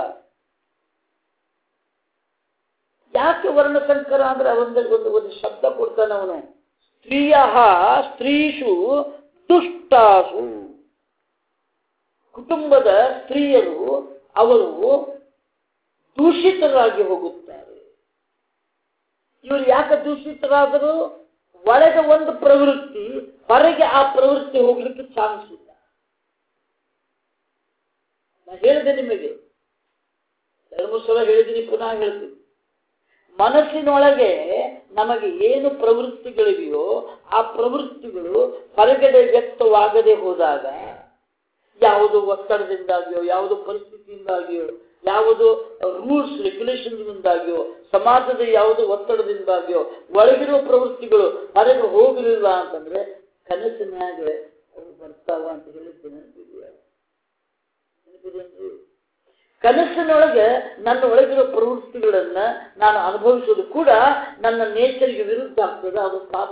ಯಾಕೆ ವರ್ಣಸಂಕರ ಅಂದ್ರೆ ಒಂದು ಶಬ್ದ ಕೊಡ್ತಾನೆ ಅವನು. ಸ್ತ್ರೀಷು ದುಷ್ಟಾಸು. ಕುಟುಂಬದ ಸ್ತ್ರೀಯರು ಅವರು ದೂಷಿತರಾಗಿ ಹೋಗುತ್ತಾರೆ. ಇವರು ಯಾಕೆ ದೂಷಿತರಾದರು? ಒಳಗೆ ಒಂದು ಪ್ರವೃತ್ತಿ, ಹೊರಗೆ ಆ ಪ್ರವೃತ್ತಿ ಹೋಗ್ಲಿಕ್ಕೆ ಚಾನ್ಸ್ ಇಲ್ಲ. ನಾನು ಹೇಳಿದೆ ನಿಮಗೆ, 2-3 ಸಲ ಹೇಳಿದ್ದೀನಿ, ಪುನಃ ಹೇಳ್ತೀನಿ. ಮನಸ್ಸಿನೊಳಗೆ ನಮಗೆ ಏನು ಪ್ರವೃತ್ತಿಗಳಿವೆಯೋ ಆ ಪ್ರವೃತ್ತಿಗಳು ಹೊರಗಡೆ ವ್ಯಕ್ತವಾಗದೆ ಹೋದಾಗ, ಯಾವುದು ಒತ್ತಡದಿಂದಾಗಿಯೋ, ಯಾವುದು ಪರಿಸ್ಥಿತಿಯಿಂದಾಗಿಯೋ, ಯಾವುದು ರೂಲ್ಸ್ ರೆಗ್ಯುಲೇಷನ್ನಿಂದಾಗಿಯೋ, ಸಮಾಜದ ಯಾವುದು ಒತ್ತಡದಿಂದಾಗಿಯೋ ಒಳಗಿರುವ ಪ್ರವೃತ್ತಿಗಳು ಹೊರಗೆ ಹೋಗಲಿಲ್ಲ ಅಂತಂದ್ರೆ ಕನಸಿನಾಗ ಬರ್ತಾವ ಅಂತ ಹೇಳಿದ್ದೇನೆ. ಕನಸಿನೊಳಗೆ ನನ್ನ ಒಳಗಿರೋ ಪ್ರವೃತ್ತಿಗಳನ್ನ ನಾನು ಅನುಭವಿಸೋದು ಕೂಡ ನನ್ನ ನೇಚರ್ಗೆ ವಿರುದ್ಧ ಆಗ್ತದೆ, ಅದು ಪಾಪ.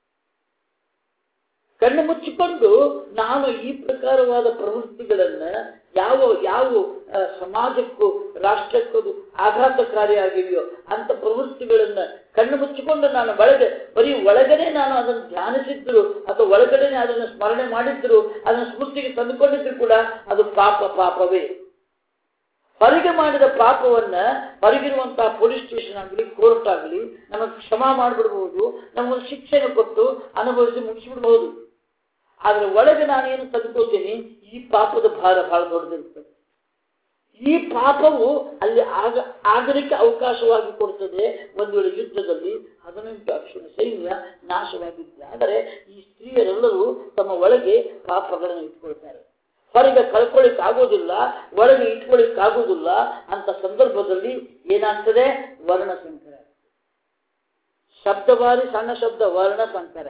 ಕಣ್ಣು ಮುಚ್ಚಿಕೊಂಡು ನಾನು ಈ ಪ್ರಕಾರವಾದ ಪ್ರವೃತ್ತಿಗಳನ್ನ ಯಾವ ಯಾವ ಸಮಾಜಕ್ಕೂ ರಾಷ್ಟ್ರಕ್ಕೂ ಆಘಾತಕಾರಿಯಾಗಿವೆಯೋ ಅಂತ ಪ್ರವೃತ್ತಿಗಳನ್ನ ಕಣ್ಣು ಮುಚ್ಚಿಕೊಂಡು ನಾನು ಬರೀ ಒಳಗಡೆ ನಾನು ಅದನ್ನು ಧ್ಯಾನಿಸಿದ್ರು ಅಥವಾ ಒಳಗಡೆ ಅದನ್ನು ಸ್ಮರಣೆ ಮಾಡಿದ್ರು, ಅದನ್ನು ಸ್ಮೃತಿಗೆ ತಂದುಕೊಂಡಿದ್ರು ಕೂಡ ಅದು ಪಾಪವೇ. ಹೊರಗೆ ಮಾಡಿದ ಪಾಪವನ್ನ ಹೊರಗಿರುವಂತಹ ಪೊಲೀಸ್ ಸ್ಟೇಷನ್ ಆಗಲಿ ಕೋರ್ಟ್ ಆಗಲಿ ನಮಗೆ ಕ್ಷಮಾ ಮಾಡಿಬಿಡ್ಬಹುದು, ನಮಗೊಂದು ಶಿಕ್ಷೆಗೆ ಕೊಟ್ಟು ಅನುಭವಿಸಿ ಮುಗಿಸಿಬಿಡ್ಬಹುದು. ಆದ್ರೆ ಒಳಗೆ ನಾನೇನು ತೆಗೆದುಕೊಳ್ತೀನಿ, ಈ ಪಾಪದ ಭಾರ ಬಹಳ ದೊಡ್ಡದಿರ್ತದೆ. ಈ ಪಾಪವು ಅಲ್ಲಿ ಆಗಲಿಕ್ಕೆ ಅವಕಾಶವಾಗಿ ಕೊಡ್ತದೆ. ಒಂದು ವೇಳೆ ಯುದ್ಧದಲ್ಲಿ 18 ಅಕ್ಷರ ಸೈನ್ಯ ನಾಶವಾಗಿದ್ದೆ ಆದರೆ ಈ ಸ್ತ್ರೀಯರೆಲ್ಲರೂ ತಮ್ಮ ಒಳಗೆ ಪಾಪಗಳನ್ನು ಇಟ್ಕೊಳ್ತಾರೆ. ಹೊರಗೆ ಕಳ್ಕೊಳ್ಳಿಕ್ಕಾಗೋದಿಲ್ಲ, ಒಳಗೆ ಇಟ್ಕೊಳ್ಳಿಕ್ಕಾಗೋದಿಲ್ಲ. ಅಂತ ಸಂದರ್ಭದಲ್ಲಿ ಏನಾಗ್ತದೆ? ವರ್ಣಸಂಕರ. ಶಬ್ದ ಬಾರಿ ಸಣ್ಣ ಶಬ್ದ, ವರ್ಣಸಂಕರ.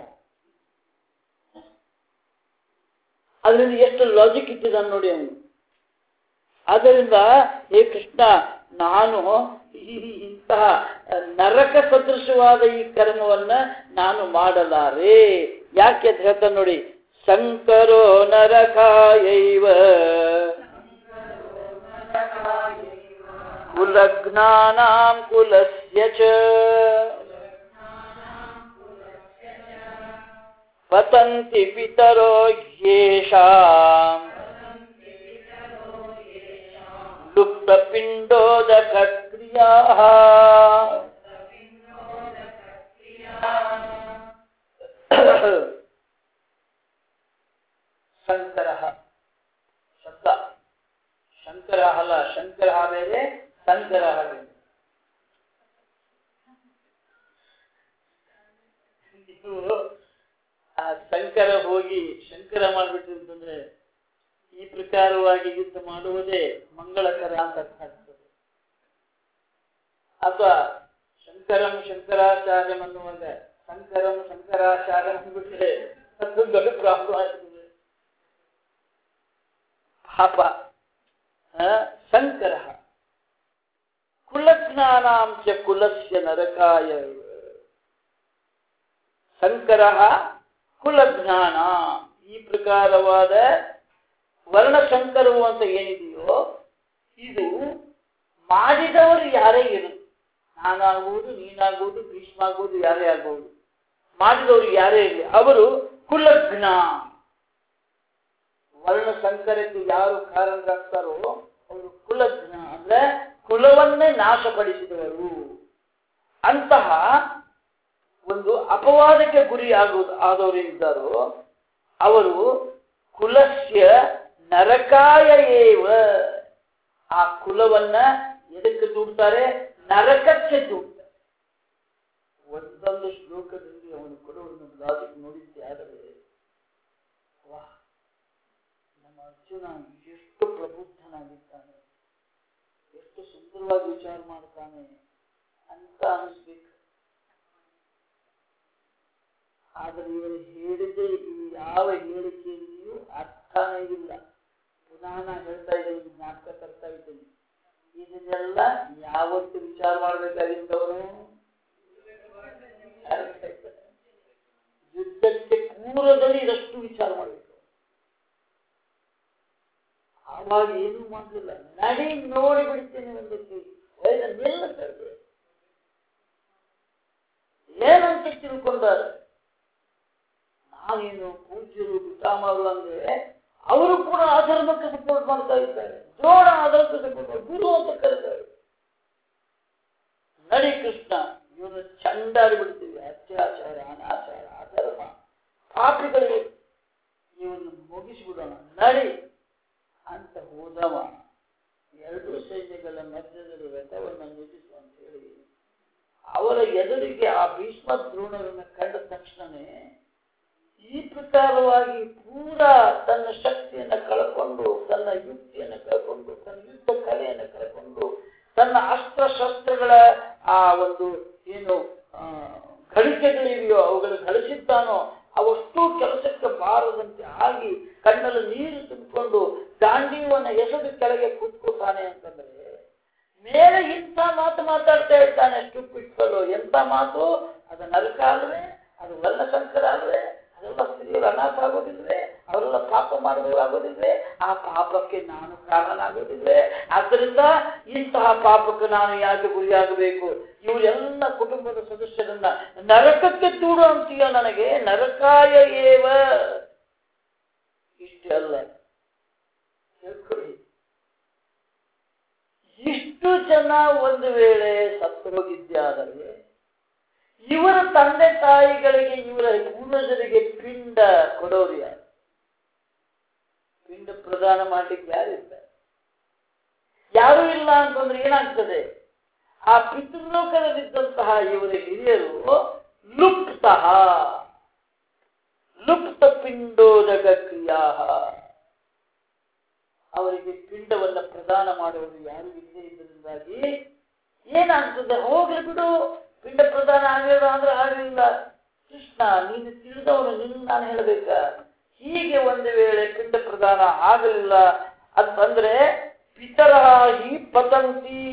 ಅದರಿಂದ ಎಷ್ಟು ಲಾಜಿಕ್ ಇಟ್ಟಿದ್ದಾನೆ ನೋಡಿ ಅವನು. ಆದ್ದರಿಂದ ಹೇ ಕೃಷ್ಣ, ನಾನು ಇಂತಹ ನರಕ ಸದೃಶವಾದ ಈ ಕರ್ಮವನ್ನ ನಾನು ಮಾಡಲಾರೆ. ಯಾಕೆ ಅಂತ ಹೇಳ್ತಾನೆ ನೋಡಿ. ಸಂಕರೋ ನರಕಾಯೈವ ಕುಲಜ್ಞಾನಾಂ ಕುಲಸ್ಯ ಚ ಪತಂತಿ ಪಿತರೋ ಯೇಷಾಂ ಲುಪ್ತಪಿಂಡೋದಕ ಕ್ರಿಯಾಃ. ಶಂಕರ ಶಬ್ದ, ಶಂಕರ ಅಲ್ಲ, ಶಂಕರ ಬೇರೆ, ಸಂಕರ ಬೇರೆ. ಆ ಶಂಕರ ಹೋಗಿ ಶಂಕರ ಮಾಡಿಬಿಟ್ಟಿರ್ತಂದ್ರೆ ಈ ಪ್ರಕಾರವಾಗಿ ಯುದ್ಧ ಮಾಡುವುದೇ ಮಂಗಳಕರ ಅಂತ ಆಗ್ತದೆ. ಅಥವಾ ಶಂಕರಂ ಶಂಕರಾಚಾರ್ಯಂ ಅನ್ನುವಾಗ ಶಂಕರಂ ಶಂಕರಾಚಾರ್ಯ ಅಂದ್ಬಿಟ್ರೆ ಅದು ದೊಡ್ಡ ಪ್ರಾಬ್ಲಮ್ ಆಗ್ತದೆ. ಪಾಪ. ಶಂಕರ ಕುಲಜ್ಞಾನಾಂ ಚ ಕುಲಸ್ಯ ನರಕಾಯ. ಶಂಕರ ಕುಲಜ್ಞಾನ, ಈ ಪ್ರಕಾರವಾದ ವರ್ಣಶಂಕರವು ಅಂತ ಏನಿದೆಯೋ ಇದು ಮಾಡಿದವರು ಯಾರೇ ಇರಲಿ, ನಾನಾಗುವುದು, ನೀನಾಗುವುದು, ಭೀಷ್ಮ ಆಗುವುದು, ಯಾರೇ ಆಗಬಹುದು, ಮಾಡಿದವರು ಯಾರೇ ಇರಲಿ ಅವರು ಕುಲಜ್ಞ. ವರ್ಣಶಂಕರಕ್ಕೆ ಯಾರು ಕಾರಣರಾಗ್ತಾರೋ ಅವರು ಕುಲಜ್ಞ, ಅಂದ್ರೆ ಕುಲವನ್ನೇ ನಾಶಪಡಿಸಿದವರು. ಅಂತಹ ಒಂದು ಅಪವಾದಕ್ಕೆ ಗುರಿ ಆದವರಿದ್ದಾರೋ ಅವರು ಕುಲಸ್ಯ ನರಕಾಯ ಏವ. ಆ ಕುಲವನ್ನ ಎದಕ್ಕೆ ದೂಡ್ತಾರೆ? ನರಕಕ್ಕೆ ದೂಡ್ತಾರೆ. ಒಂದೊಂದು ಶ್ಲೋಕದಲ್ಲಿ ಅವನು ಕೊಡುವನ್ನು ಲಾಜಿಕ್ ನೋಡಿದ್ದೆ. ಆದರೆ ವಾಹ್, ನಮ್ಮ ಅರ್ಜುನ ಎಷ್ಟು ಪ್ರಬುದ್ಧನಾಗಿದ್ದಾನೆ, ಎಷ್ಟು ಸುಂದರವಾಗಿ ವಿಚಾರ ಮಾಡ್ತಾನೆ ಅಂತ ಅನಿಸ್ಬೇಕು. ಆದರೆ ಇವರು ಹೇಳಿದ್ರೆ ಈ ಯಾವ ಹೇಳಿಕೆಯಲ್ಲಿಯೂ ಅರ್ಥನೇ ಇಲ್ಲ. ಪುನಃ ನಾನು ಹೇಳ್ತಾ ಇದ್ದೀನಿ, ಜ್ಞಾಪಕ ತರ್ತಾ ಇದ್ದೀನಿ. ಇದನ್ನೆಲ್ಲ ಯಾವತ್ತು ವಿಚಾರ ಮಾಡ್ಬೇಕಾಗಿತ್ತವರು? ಯುದ್ಧಕ್ಕೆ ಪೂರ್ವದಲ್ಲಿ ಇದಷ್ಟು ವಿಚಾರ ಮಾಡಬೇಕು. ಆವಾಗ ಏನೂ ಮಾಡಲಿಲ್ಲ. ನಡಿ ನೋಡಿ ಬಿಡ್ತೇನೆ ಒಂದಕ್ಕೆ ನಿಲ್ಲುತ್ತದೆ ಏನಂತ ತಿಳ್ಕೊಂಡಾರೆ. ನಾನೇನು ಪೂಜ್ಯರು ಪಿತಾಮಹರು ಅಂದ್ರೆ ಅವರು ಕೂಡ ಅಧರ್ಮಕ್ಕೆ ಸಪೋರ್ಟ್ ಮಾಡ್ತಾ ಇದ್ದಾರೆ. ದ್ರೋಣ ಅಧರ್ಮಕ್ಕೆ ಸಪೋರ್ಟ್, ಗುರು ಅಂತ ಕರೀತಾರೆ. ನಡಿ ಕೃಷ್ಣ, ಇವನು ಚಂಡಾಡಿ ಬಿಡ್ತೀವಿ. ಅತ್ಯಾಚಾರ, ಅನಾಚಾರ, ಅಧರ್ಮ, ಪಾಪಿಗಳಿಗೆ ಇವನು ಮುಗಿಸಿಬಿಡೋಣ ನಡಿ ಅಂತ ಹೋದವ. ಎರಡೂ ಸೈನ್ಯಗಳ ಮಧ್ಯದಲ್ಲಿ ರಥವನ್ನು ನಿಲ್ಲಿಸು ಅಂತ ಹೇಳಿ ಅವರ ಎದುರಿಗೆ ಆ ಭೀಷ್ಮ ದ್ರೋಣರನ್ನು ಕಂಡ ತಕ್ಷಣವೇ ಈ ಪ್ರಕಾರವಾಗಿ ಪೂರಾ ತನ್ನ ಶಕ್ತಿಯನ್ನು ಕಳ್ಕೊಂಡು, ತನ್ನ ಯುಕ್ತಿಯನ್ನು ಕಳ್ಕೊಂಡು, ತನ್ನ ಯುದ್ಧ ಕಲೆಯನ್ನು ಕಳ್ಕೊಂಡು, ತನ್ನ ಅಸ್ತ್ರಶಸ್ತ್ರಗಳ ಆ ಒಂದು ಏನು ಗಳಿಕೆಗಳಿವೆಯೋ ಅವುಗಳು ಗಳಿಸಿದ್ದಾನೋ ಅವಷ್ಟು ಕೆಲಸಕ್ಕೆ ಬಾರದಂತೆ ಆಗಿ ಕಣ್ಣಲ್ಲಿ ನೀರು ತುಂಬಿಕೊಂಡು ಗಾಂಡೀವನ್ನ ಎಸೆದು ಕೆಳಗೆ ಕೂತ್ಕೋತಾನೆ ಅಂತಂದ್ರೆ ಮೇಲೆ ಇಂಥ ಮಾತು ಮಾತಾಡ್ತಾ ಇರ್ತಾನೆ. ಸ್ಟುಪಿಡ್ ಎಂತ ಮಾತು? ಅದು ನರಕ ಅಲ್ವೇ? ಅದು ವರ್ಣಶಂಕರ ಅಲ್ವೇ? ಅದೆಲ್ಲ ಸ್ತ್ರೀಯರು ಅನಾಥ ಆಗೋದಿಲ್ವೇ? ಅವರೆಲ್ಲ ಪಾಪ ಮಾಡುವಾಗೋದಿಲ್ವೇ? ಆ ಪಾಪಕ್ಕೆ ನಾನು ಕಾರಣನಾಗೋದಿಲ್ವೇ? ಆದ್ದರಿಂದ ಇಂತಹ ಪಾಪಕ್ಕೆ ನಾನು ಯಾಕೆ ಗುರಿಯಾಗಬೇಕು? ಇವರೆಲ್ಲ ಕುಟುಂಬದ ಸದಸ್ಯರನ್ನ ನರಕಕ್ಕೆ ದೂಡು ಅಂತೀಯ ನನಗೆ? ನರಕಾಯ ಏವ. ಇಷ್ಟೇ ಅಲ್ಲ, ಇಷ್ಟು ಜನ ಒಂದು ವೇಳೆ ಸತ್ತು ಹೋಗಿದ್ದಾದರೆ ಇವರ ತಂದೆ ತಾಯಿಗಳಿಗೆ, ಇವರ ಪೂರ್ವಜರಿಗೆ ಪಿಂಡ ಕೊಡೋರು ಯಾರು? ಪಿಂಡ ಪ್ರದಾನ ಮಾಡ್ಲಿಕ್ಕೆ ಯಾರಿದ್ದಾರೆ? ಯಾರು ಇಲ್ಲ ಅಂತಂದ್ರೆ ಏನಾಗ್ತದೆ? ಆ ಪಿತೃಲೋಕದಲ್ಲಿದ್ದಂತಹ ಇವರ ಹಿರಿಯರು ಲುಪ್ತ ಪಿಂಡೋದಕ ಕ್ರಿಯಾ, ಅವರಿಗೆ ಪಿಂಡವನ್ನ ಪ್ರದಾನ ಮಾಡುವುದು ಯಾರು ಇಲ್ಲದೆ ಇದ್ದರಿಂದಾಗಿ ಏನಾಗ್ತದೆ? ಹೋಗ್ಲಿ ಬಿಡು, ಪಿಂಡ ಪ್ರದಾನ ಆಗಲಿಲ್ಲ ಅಂದ್ರೆ ಆಗಲಿಲ್ಲ, ಕೃಷ್ಣ ನೀನು ತಿಳಿದವನು, ನಿನ್ನ ನಾನು ಹೇಳಬೇಕ. ಹೀಗೆ ಒಂದು ವೇಳೆ ಪಿಂಡ ಪ್ರದಾನ ಆಗಲಿಲ್ಲ ಅಂತಂದ್ರೆ ಪಿತರಾಹಿ ಪತಂತಿ,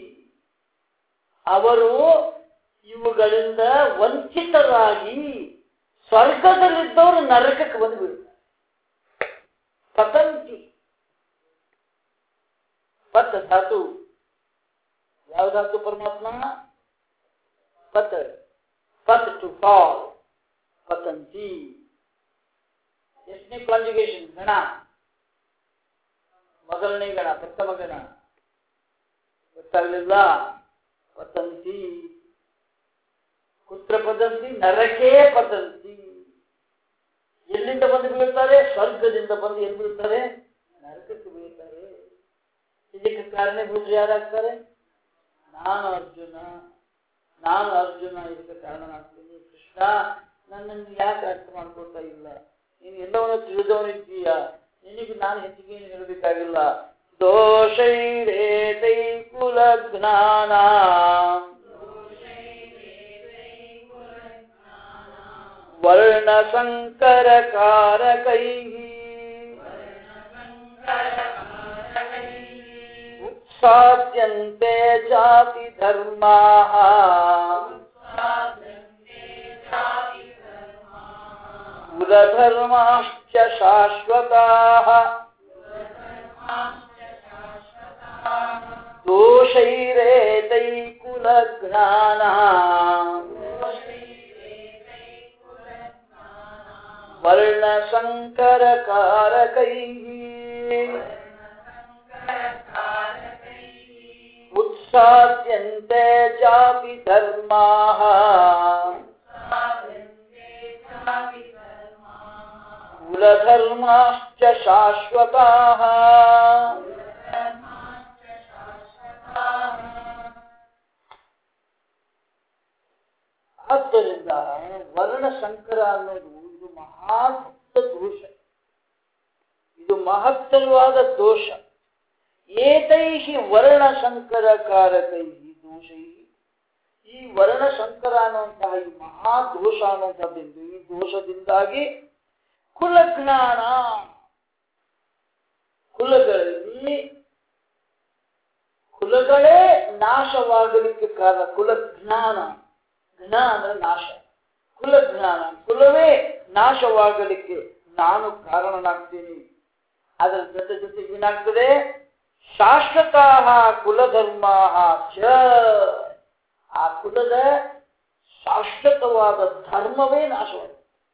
ಅವರು ಇವುಗಳಿಂದ ವಂಚಿತರಾಗಿ ಸ್ವರ್ಗದಲ್ಲಿದ್ದವರು ನರಕಕ್ಕೆ ಬಂದು ಬಿಡುತ್ತಾರೆ. ಪತಂತಿ ಪತ್ ಧಾತು, ಯಾವ ಧಾತು ಪರಮಾತ್ಮ? ಪತ್, ಪತ್ ಟು ಫಾಲ್, ಪತಂತಿ. ಎಷ್ಟನೇ ಕಾಂಜುಗೇಷನ್? ಗಣ, ಮೊದಲನೇ ಗಣ, ಪ್ರಥಮ ಗಣ. ಗೊತ್ತಾಗಲಿಲ್ಲ? ಪತಂತಿ. ಕುತ್ರ ಪತಂತಿ? ನರಕೇ ಪತಂತಿ. ಎಲ್ಲಿಂದ ಬಂದು ಬೀಳುತ್ತಾರೆ? ಸ್ವರ್ಗದಿಂದ ಬಂದು ಎಲ್ಲಿ ಬೀಳುತ್ತಾರೆ? ನರಕಕ್ಕೆ ಬೀಳುತ್ತಾರೆ. ಇದಕ್ಕೆ ಕಾರಣಭೂತರು ಯಾರಾಗ್ತಾರೆ? ನಾನು ಅರ್ಜುನ ಇದಕ್ಕೆ ಕಾರಣನಾಗ್ತೀನಿ. ಕೃಷ್ಣ, ನನ್ನನ್ನು ಯಾಕೆ ಅರ್ಥ ಮಾಡ್ಕೊಳ್ತಾ ಇಲ್ಲ? ನೀನು ಎಲ್ಲವನ್ನೂ ತಿಳಿದವನಿದ್ದೀಯ, ನಿನಗೆ ನಾನು ಹೆಚ್ಚಿಗೆ ಏನು ಹೇಳಬೇಕಾಗಿಲ್ಲ. ದೋಷೈರೇತೈ ಕುಲಜ್ಞಾನ ವರ್ಣ ಸಂಕರ ಕಾರಕೈಃ ಉತ್ಸಾದ್ಯಂತೆ ಜಾತಿ ಧರ್ಮಾಃ ಕುಲಧರ್ಮಾಶ್ಚ ಶಾಶ್ವತಾಃ ದೋಷೈರೇತೈ ಕುಲಜ್ಞಾನಃ ವರ್ಣ ಸಂಕರ ಕಾರಕೈಃ ಉತ್ಸಾದ್ಯಂತೆ ಜಾತಿ ಧರ್ಮಾಃ ಕುಲಧರ್ಮಾಶ್ಚ ಶಾಶ್ವತಾಃ. ಆದ್ದರಿಂದ ವರ್ಣಶಂಕರ ಅನ್ನೋದು ಇದು ಮಹಾದೊಡ್ಡ ದೋಷ, ಇದು ಮಹತ್ತರವಾದ ದೋಷ. ಏತೈಹಿ ವರ್ಣಶಂಕರಕಾರಕೈಹಿ ದೋಷೈಹಿ, ಈ ವರ್ಣಶಂಕರ ಅನ್ನುವಂತಹ ಈ ಮಹಾದೋಷ ಅನ್ನುವಂಥದ್ದು, ಈ ದೋಷದಿಂದಾಗಿ ಕುಲಜ್ಞಾನ, ಕುಲಗಳೇ ನಾಶವಾಗಲಿಕ್ಕೆ ಕಾರಣ. ಕುಲಜ್ಞಾನ, ಜ್ಞಾನ ಅಂದ್ರೆ ನಾಶ, ಕುಲಜ್ಞಾನ, ಕುಲವೇ ನಾಶವಾಗಲಿಕ್ಕೆ ನಾನು ಕಾರಣನಾಗ್ತೀನಿ. ಅದರ ಜೊತೆ ಏನಾಗ್ತದೆ? ಶಾಶ್ವತಾಃ ಕುಲಧರ್ಮಾಃ ಚ, ಆ ಕುಲದ ಶಾಶ್ವತವಾದ ಧರ್ಮವೇ ನಾಶವಾಗ್ತದೆ.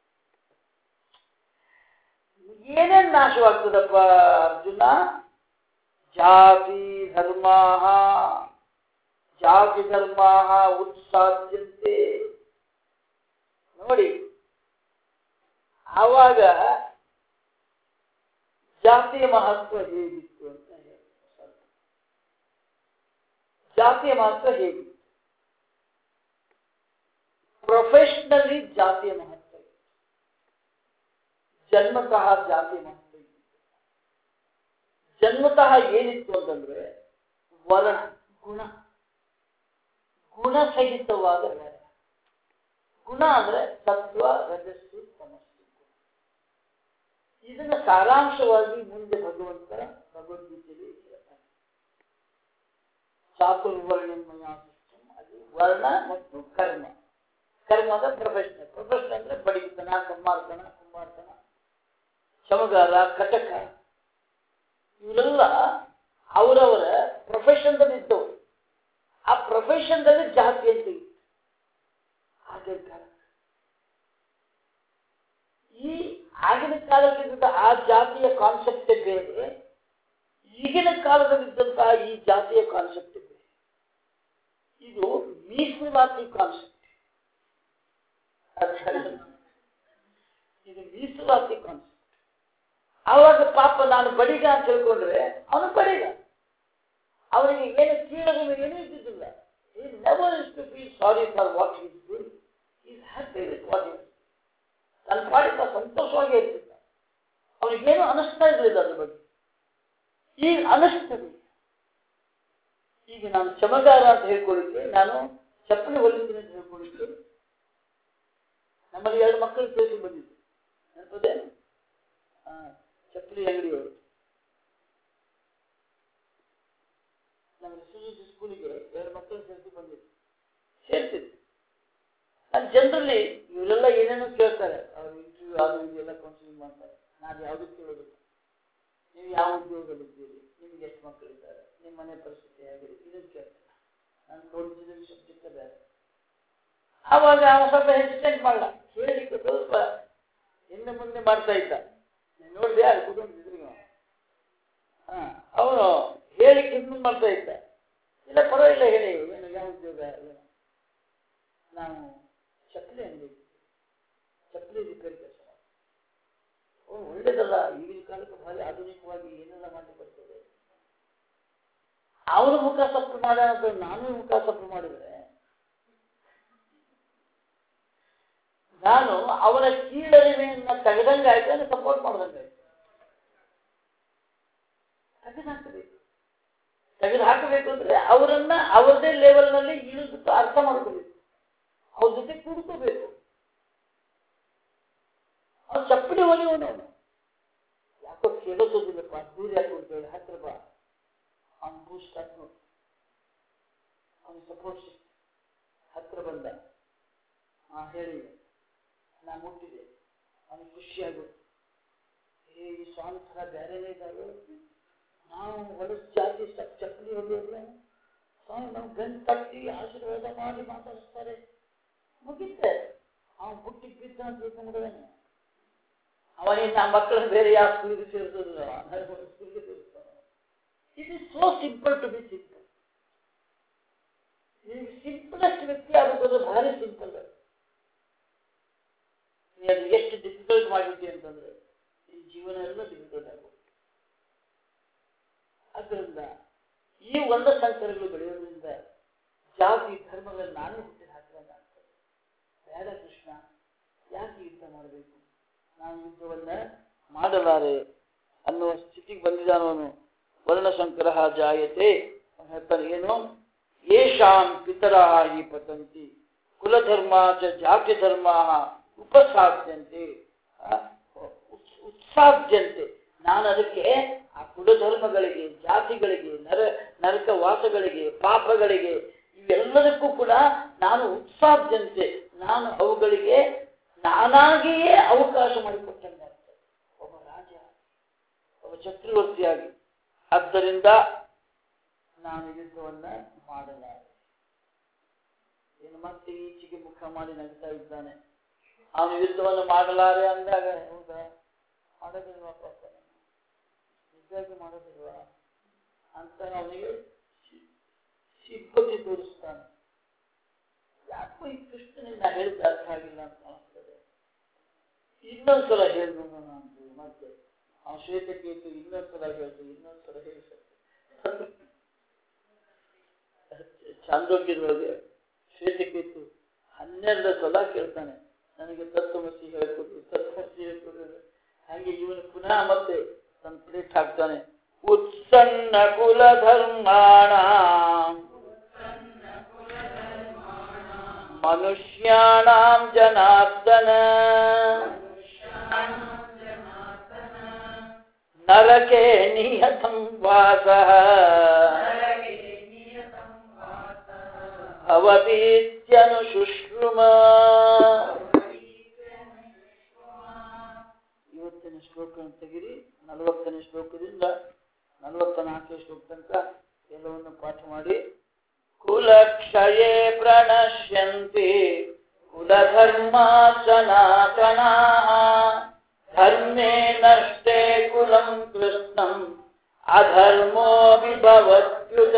ಏನೇನು ನಾಶವಾಗ್ತದಪ್ಪ ಅರ್ಜುನ? ಜಾತಿ ಧರ್ಮಾಃ, ಜಾತಿ ಧರ್ಮಾಃ ಉತ್ಸಾದ್ಯಂತೆ. ನೋಡಿ, ಆವಾಗ ಜಾತಿಯ ಮಹತ್ವ ಹೇಗಿತ್ತು ಅಂತ ಹೇಳಿ, ಜಾತಿಯ ಮಹತ್ವ ಹೇಗಿತ್ತು? ಪ್ರೊಫೆಷನಲಿ ಜಾತಿಯ ಮಹತ್ವ, ಜನ್ಮತಃ ಜಾತಿಯ ಮಹತ್ವ. ಜನ್ಮತಃ ಏನಿತ್ತು ಅಂತಂದ್ರೆ ವರ್ಣ, ಗುಣಸಹಿತವಾದ ವರ್ಣ. ಗುಣ ಅಂದ್ರೆ ಸತ್ವ, ರಜಸ್ಸು, ತಮಸ್ಸು. ಇದನ್ನ ಸಾರಾಂಶವಾಗಿ ಮುಂದೆ ಭಗವಂತ ಭಗವದ್ಗೀತೆಯಲ್ಲಿ ಹೇಳ್ತಾನೆ. ಚಾತುರ್ವರ್ಣಮಯ ಸಿಸ್ಟಮ್, ಅದು ವರ್ಣ ಮತ್ತು ಕರ್ಮ. ಕರ್ಮದ ಪ್ರೊಫೆಷನಲ್. ಪ್ರೊಫೆಷನಲ್ ಅಂದ್ರೆ ಬಡಿತನ, ಕುಂಬಾರ್ತನ, ಶಮಗಾರ, ಕಟಕ, ಇವರೆಲ್ಲ ಅವರವರ ಪ್ರೊಫೆಷನ್ದಲ್ಲಿ ಇದ್ದವರು. ಆ ಪ್ರೊಫೆಷನ್ದಲ್ಲಿ ಜಾತಿ ಅಂತ ಇತ್ತು. ಆಗಿನ ಕಾಲ ಈ ಆಗಿನ ಕಾಲಕ್ಕಿದ್ದ ಆ ಜಾತಿಯ ಕಾನ್ಸೆಪ್ಟೇ ಬೇರೆ, ಈಗಿನ ಕಾಲದಲ್ಲಿದ್ದಂತಹ ಈ ಜಾತಿಯ ಕಾನ್ಸೆಪ್ಟ್ ಬೇರೆ. ಇದು ಮೀಸಲಾತಿ ಕಾನ್ಸೆಪ್ಟ್. ಇದು ಮೀಸಲಾತಿ ಕಾನ್ಸೆಪ್ಟ್. ಆವಾಗ ಪಾಪ ನಾನು ಬಡಿಗ ಅಂತ ಹೇಳ್ಕೊಂಡ್ರೆ ಅವನು ಬಡಿಗ, ಅವನಿಗೆ ಏನು ಕೀಳದ ಏನೂ ಇದ್ದಿದ್ದಿಲ್ಲ. He never used to feel sorry for what he is doing. He is happy with what he is doing. ತನ್ನ ಪಾಡಿಗೆ ಸಂತೋಷವಾಗಿ ಇರ್ತಿದ್ದ. ಅವನಿಗೇನು ಅನಿಸ್ತಾ ಇರಲಿಲ್ಲ ಅದ್ರ ಬಗ್ಗೆ. ಈಗ ಅನಿಸ್ತದೆ. ಈಗ ನಾನು ಚಮಗಾರ ಅಂತ ಹೇಳ್ಕೊಳ್ಳಿಕ್ಕೆ, ನಾನು ಚಪ್ಪಲಿ ಹೊಲಿತೀನಿ ಅಂತ ಹೇಳ್ಕೊಳ್ಳಿಕ್ಕೆ, ನಮ್ಮಲ್ಲಿ 2 ಮಕ್ಕಳು ಸೇರಿಸಿ ಬಂದಿದ್ದು ನೆನಪದೇನು? ಚಪ್ಪಲಿ ಅಂಗಡಿಯವರು ನಮ್ಮ ಸುಜಿ ಸ್ಕೂಲಿಗೆ 2 ಮಕ್ಕಳು ಸೇರಿಸಿ ಬಂದಿದ್ದು. ಸೇರ್ತಿದ್ದು ನಾನು ಜನರಲ್ಲಿ ಇವರೆಲ್ಲ ಏನೇನೋ ಕೇಳ್ತಾರೆ. ಅವ್ರು ಇಂಟರ್ವ್ಯೂ ಅದು ಇದೆಲ್ಲ ಕೌನ್ಸಿಲಿಂಗ್ ಮಾಡ್ತಾರೆ. ನಾನು ಯಾವುದೂ ಕೇಳೋದಿಲ್ಲ. ನೀವು ಯಾವ ಉದ್ಯೋಗದಲ್ಲಿದ್ದೀರಿ, ನಿಮ್ಗೆ ಎಷ್ಟು ಮಕ್ಕಳಿದ್ದಾರೆ, ನಿಮ್ಮ ಮನೆ ಪರಿಸ್ಥಿತಿ ಹೇಗಿದೆ, ಇದನ್ನು ಕೇಳ್ತಾರೆ. ನಾನು ತೋರಿಸಿದ ಸಬ್ಜೆಕ್ಟ್ ಬೇರೆ. ಆವಾಗ ಅವನು ಸ್ವಲ್ಪ ಹೆಸಿಟೇಟ್ ಮಾಡಲ್ಲ, ಕೇಳಲಿಕ್ಕೆ ಸ್ವಲ್ಪ ಹಿಂದೆ ಮುಂದೆ ಮಾಡ್ತಾ ಇದ್ದ. ನೀನು ನೋಡಿದೆ ಅದು ಕುತ್ಕೊಂಡಿದ್ರಿ. ಅವನು ಹೇಳಿಕ್ಕೆ ಹಿಂದೆ ಮಾಡ್ತಾ ಇದ್ದ. ಇಲ್ಲ ಪರವಾಗಿಲ್ಲ, ಹೇಳಿ ಏನು ಯಾವ ಉದ್ಯೋಗ? ನಾವು ಚಪ್ಪಲಿ ಅಂಗಡಿ, ಚಪ್ಪಲಿ ರಿಪೇರಿ ಕೆಲಸ ಮಾಡಿ. ಒಳ್ಳೇದಲ್ಲ, ಈಗಿನ ಕಾಲಕ್ಕೆ ಭಾರಿ ಆಧುನಿಕವಾಗಿ ಏನೆಲ್ಲ ಮಾಡಿ ಬರ್ತದೆ. ಅವನು ಮುಖ ಸಪ್ಪು ಮಾಡ, ನಾನು ಮುಖ ಸಪ್ಪು ಮಾಡಿದ್ರೆ ನಾನು ಅವನ ಕೀಳರಿಮೆಯನ್ನ ತೆಗೆದಂಗೆ ಆಯ್ತು, ಅಂದ್ರೆ ಸಪೋರ್ಟ್ ಮಾಡ್ದಂಗೆ ಆಯ್ತು. ತೆಗೆದುಹಾಕಬೇಕು. ತೆಗೆದುಹಾಕಬೇಕು ಅಂದ್ರೆ ಅವರನ್ನ ಅವರದೇ ಲೆವೆಲ್ನಲ್ಲಿ ಇಳಿದು ಅರ್ಥ ಮಾಡ್ಕೋಬೇಕು, ಅವ್ರ ಜೊತೆ ಕೂಡ್ಕೋಬೇಕು. ಅವ್ನು ಚಪ್ಪಲಿ ಹೊಲಿಯವನು, ಯಾಕೋ ಕೇಳೋದಿಲ್ಲಪ್ಪ, ದೂರ ಯಾಕೆ ಅಂತೇಳಿ ಹತ್ರ ಬಾ, ಅವ್ನು ಬೂಸ್ಟ್ ಹಾಕಿ ನೋಡಿ, ಅವನು ಸಪೋರ್ಟ್ ಸಿಕ್ತು. ಹತ್ರ ಬಂದ, ಹೇಳಿ ನಾ ಮುಟ್ಟಿದೆ, ಅವನಿಗೆ ಖುಷಿಯಾಗುತ್ತೆ. ಈ ಸ್ವಾಮಿ ಥರ ಬೇರೆನೇ ಇದ್ದಾವೆ, ನಾವು ಹೊಲಸು ಜಾತಿ ಚಪ್ಪಲಿ ಹೊಲಿಯೋದಿಲ್ಲ ಸ್ವಾಮಿ, ನಾವು ಗಂಟು ತಟ್ಟಿ ಆಶೀರ್ವಾದ ಮಾಡಿ ಮಾತಾಡಿಸ್ತಾರೆ, ಮುಗಿತೆ. ಅವನು ಹುಟ್ಟಿಗೆ ಬಿದ್ದ ಅಂತ ತಿಳ್ಕೊಂಡ್ಬಿಡವೇನೆ. ಅವನಿಗೆ ಆ ಮಕ್ಕಳನ್ನು ಬೇರೆ ಯಾವ ಸ್ಕೂಲಿಗೆ ಸೇರಿಸೋದಿಲ್ಲ, ಸ್ಕೂಲಿಗೆ ಸೇರಿಸ್ತಾನೆ. It is so simple to be simple. ನಿಮ್ಗೆ ಸಿಂಪಲೆಸ್ಟ್ ವ್ಯಕ್ತಿ ಆಗೋದು ಭಾರಿ ಸಿಂಪಲ್. ಅದು ಎಷ್ಟು ಡಿಫಿಕಲ್ಟ್ ಮಾಡಿದ್ವಿ ಅಂತಂದ್ರೆ ಈ ಜೀವನ ಎಲ್ಲ ಡಿಫಿಕಲ್ಟ್ ಆಗೋದು. ಆದ್ದರಿಂದ ಈ ವರ್ಣ ಸಂಕರಗಳು ಬೆಳೆಯೋದ್ರಿಂದ ಜಾತಿ ಧರ್ಮಗಳನ್ನು ನಾನೇ ಹುಟ್ಟಿದ ಹಾಕಿದಂಗ ಆಗ್ತದೆ. ಬೇಡ ಕೃಷ್ಣ, ಯಾಕೆ ಯುದ್ಧ ಮಾಡಬೇಕು, ನಾನು ಯುದ್ಧವನ್ನ ಮಾಡಲಾರೆ ಅನ್ನುವ ಸ್ಥಿತಿಗೆ ಬಂದಿದ್ದಾನವನು. ವರ್ಣಸಂಕರ ಜಾಯತೆ ಹೇಳ್ತಾನೆ. ಏನು? ಯೇಷಾಂ ಪಿತರಾ ಹಿ ಪತಂತಿ ಕುಲಧರ್ಮ ಚ ಜಾತಿ ಧರ್ಮ ಉಪಸಾಧ್ಯಂತೆ ಉತ್ಸಾಧ್ಯಂತೆ. ನಾನು ಅದಕ್ಕೆ ಆ ಕುಲಧರ್ಮಗಳಿಗೆ, ಜಾತಿಗಳಿಗೆ, ನರಕ ವಾಸಗಳಿಗೆ, ಪಾಪಗಳಿಗೆ, ಇವೆಲ್ಲದಕ್ಕೂ ಕೂಡ ನಾನು ಉತ್ಸಾಧ್ಯಂತೆ, ನಾನು ಅವುಗಳಿಗೆ ನಾನಾಗಿಯೇ ಅವಕಾಶ ಮಾಡಿಕೊಟ್ಟಂಗಾಗ್ತದೆ, ಒಬ್ಬ ರಾಜ, ಒಬ್ಬ ಚಕ್ರವರ್ತಿಯಾಗಿ. ಆದ್ದರಿಂದ ನಾನು ಯುದ್ಧವನ್ನ ಮಾಡಲಾರೆ. ಏನು ಮತ್ತೆ ಈಚೆಗೆ ಮುಖ ಮಾಡಿ ನಗ್ತಾ ಇದ್ದಾನೆ. ಅವನು ಯುದ್ಧವನ್ನು ಮಾಡಲಾರೆ ಅಂದಾಗ, ಹೌದಾ ಮಾಡೋದಿಲ್ವಾ ಪಾಪ, ನಿಜವಾಗಿ ಮಾಡೋದಿಲ್ವಾ ಅಂತ ಅವನಿಗೆ ಸಿಬ್ಬತಿ ತೋರಿಸ್ತಾನೆ. ಯಾಕೋ ಈ ಕೃಷ್ಣನಿಗೆ ನಾ ಹೇಳಿದ ಅರ್ಥ ಆಗಿಲ್ಲ ಅಂತ ಅನಿಸ್ತದೆ, ಇನ್ನೊಂದ್ಸಲ ಹೇಳ್ಬೋಣ ಅಂತ. ಮತ್ತೆ ಅವನು ಶ್ವೇತಕೇತು ಇನ್ನೊಂದ್ಸಲ ಹೇಳ್ತು, ಇನ್ನೊಂದ್ಸಲ ಹೇಳ್ತಾರೆ. ಚಾಂದೋಗ್ಯದೊಳಗೆ ಶ್ವೇತಕೇತು 12 ಸಲ ಕೇಳ್ತಾನೆ, ನನಗೆ ತತ್ವಮಸಿ ಹೇಳ್ಕೊಡು, ತತ್ವಮಸಿ ಹೇಳ್ಕೊಡು. ಹಾಗೆ ಇವನು ಪುನಃ ಮತ್ತೆ ತನ್ನ ಪ್ಲೇಟ್ ಹಾಕ್ತಾನೆ. ಉತ್ಸನ್ನ ಕುಲ ಧರ್ಮಾಣ ಮನುಷ್ಯಾಣಾಂ ಜನಾರ್ದನ नरके नियतं वासः भवतीत्यनुशुश्रुम ಇವತ್ತಿನ ಶ್ಲೋಕವನ್ನು ತೆಗಿರಿ 40ನೇ ಶ್ಲೋಕದಿಂದ 44ನೇ ಶ್ಲೋಕ ತನಕ ಎಲ್ಲವನ್ನು ಪಾಠ ಮಾಡಿ ಕುಲಕ್ಷಯೇ ಪ್ರಣಶ್ಯಂತಿ ಕುಲಧರ್ಮಾ ಸನಾತನಾಃ ಧರ್ಮೇ ನಷ್ಟೇ ಕುಲಂ ಕೃಷ್ಣಂ ಅಧರ್ಮೋ ವಿಭವತ್ಯುತ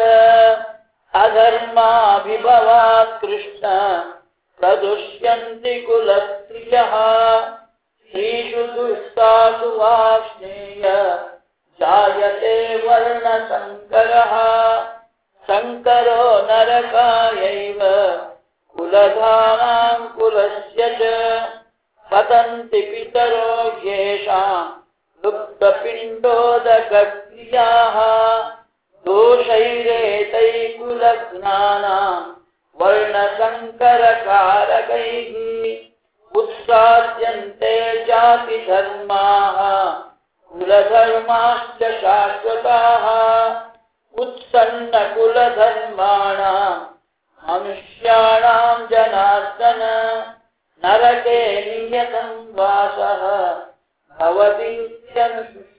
ಅಧರ್ಮಾಭಿಭವಾತ್ ಕೃಷ್ಣ ಪ್ರದುಷ್ಯಂತಿ ಕುಲಸ್ತ್ರಿಯಃ ಶ್ರೀಷು ದುಷ್ಟಾಸು ವಾಷ್ಣೇಯ ಜಾಯತೆ ವರ್ಣಸಂಕರಃ ಸಂಕರೋ ನರಕಾಯೈವ ಕುಲಧಾನಾಂ ಕುಲಸ್ಯ ಚ ಪತಂತಿ ಪಿತರೋ ಯೇಷಾಂ ಲುಪ್ತಪಿಂಡೋದಕಕ್ರಿಯಾಃ ದೋಷೈರೇತೈ ಕುಲಜ್ಞಾನಾಂ ವರ್ಣಸಂಕರಕಾರಕೈಃ उत्साद्यन्ते जाति धर्माः कुलधर्माश्च शाश्वताः उत्सन्न कुलधर्माणां मनुष्याणां जनार्दन नरके नियतं वासः भवतीत्यनुशुश्रुमा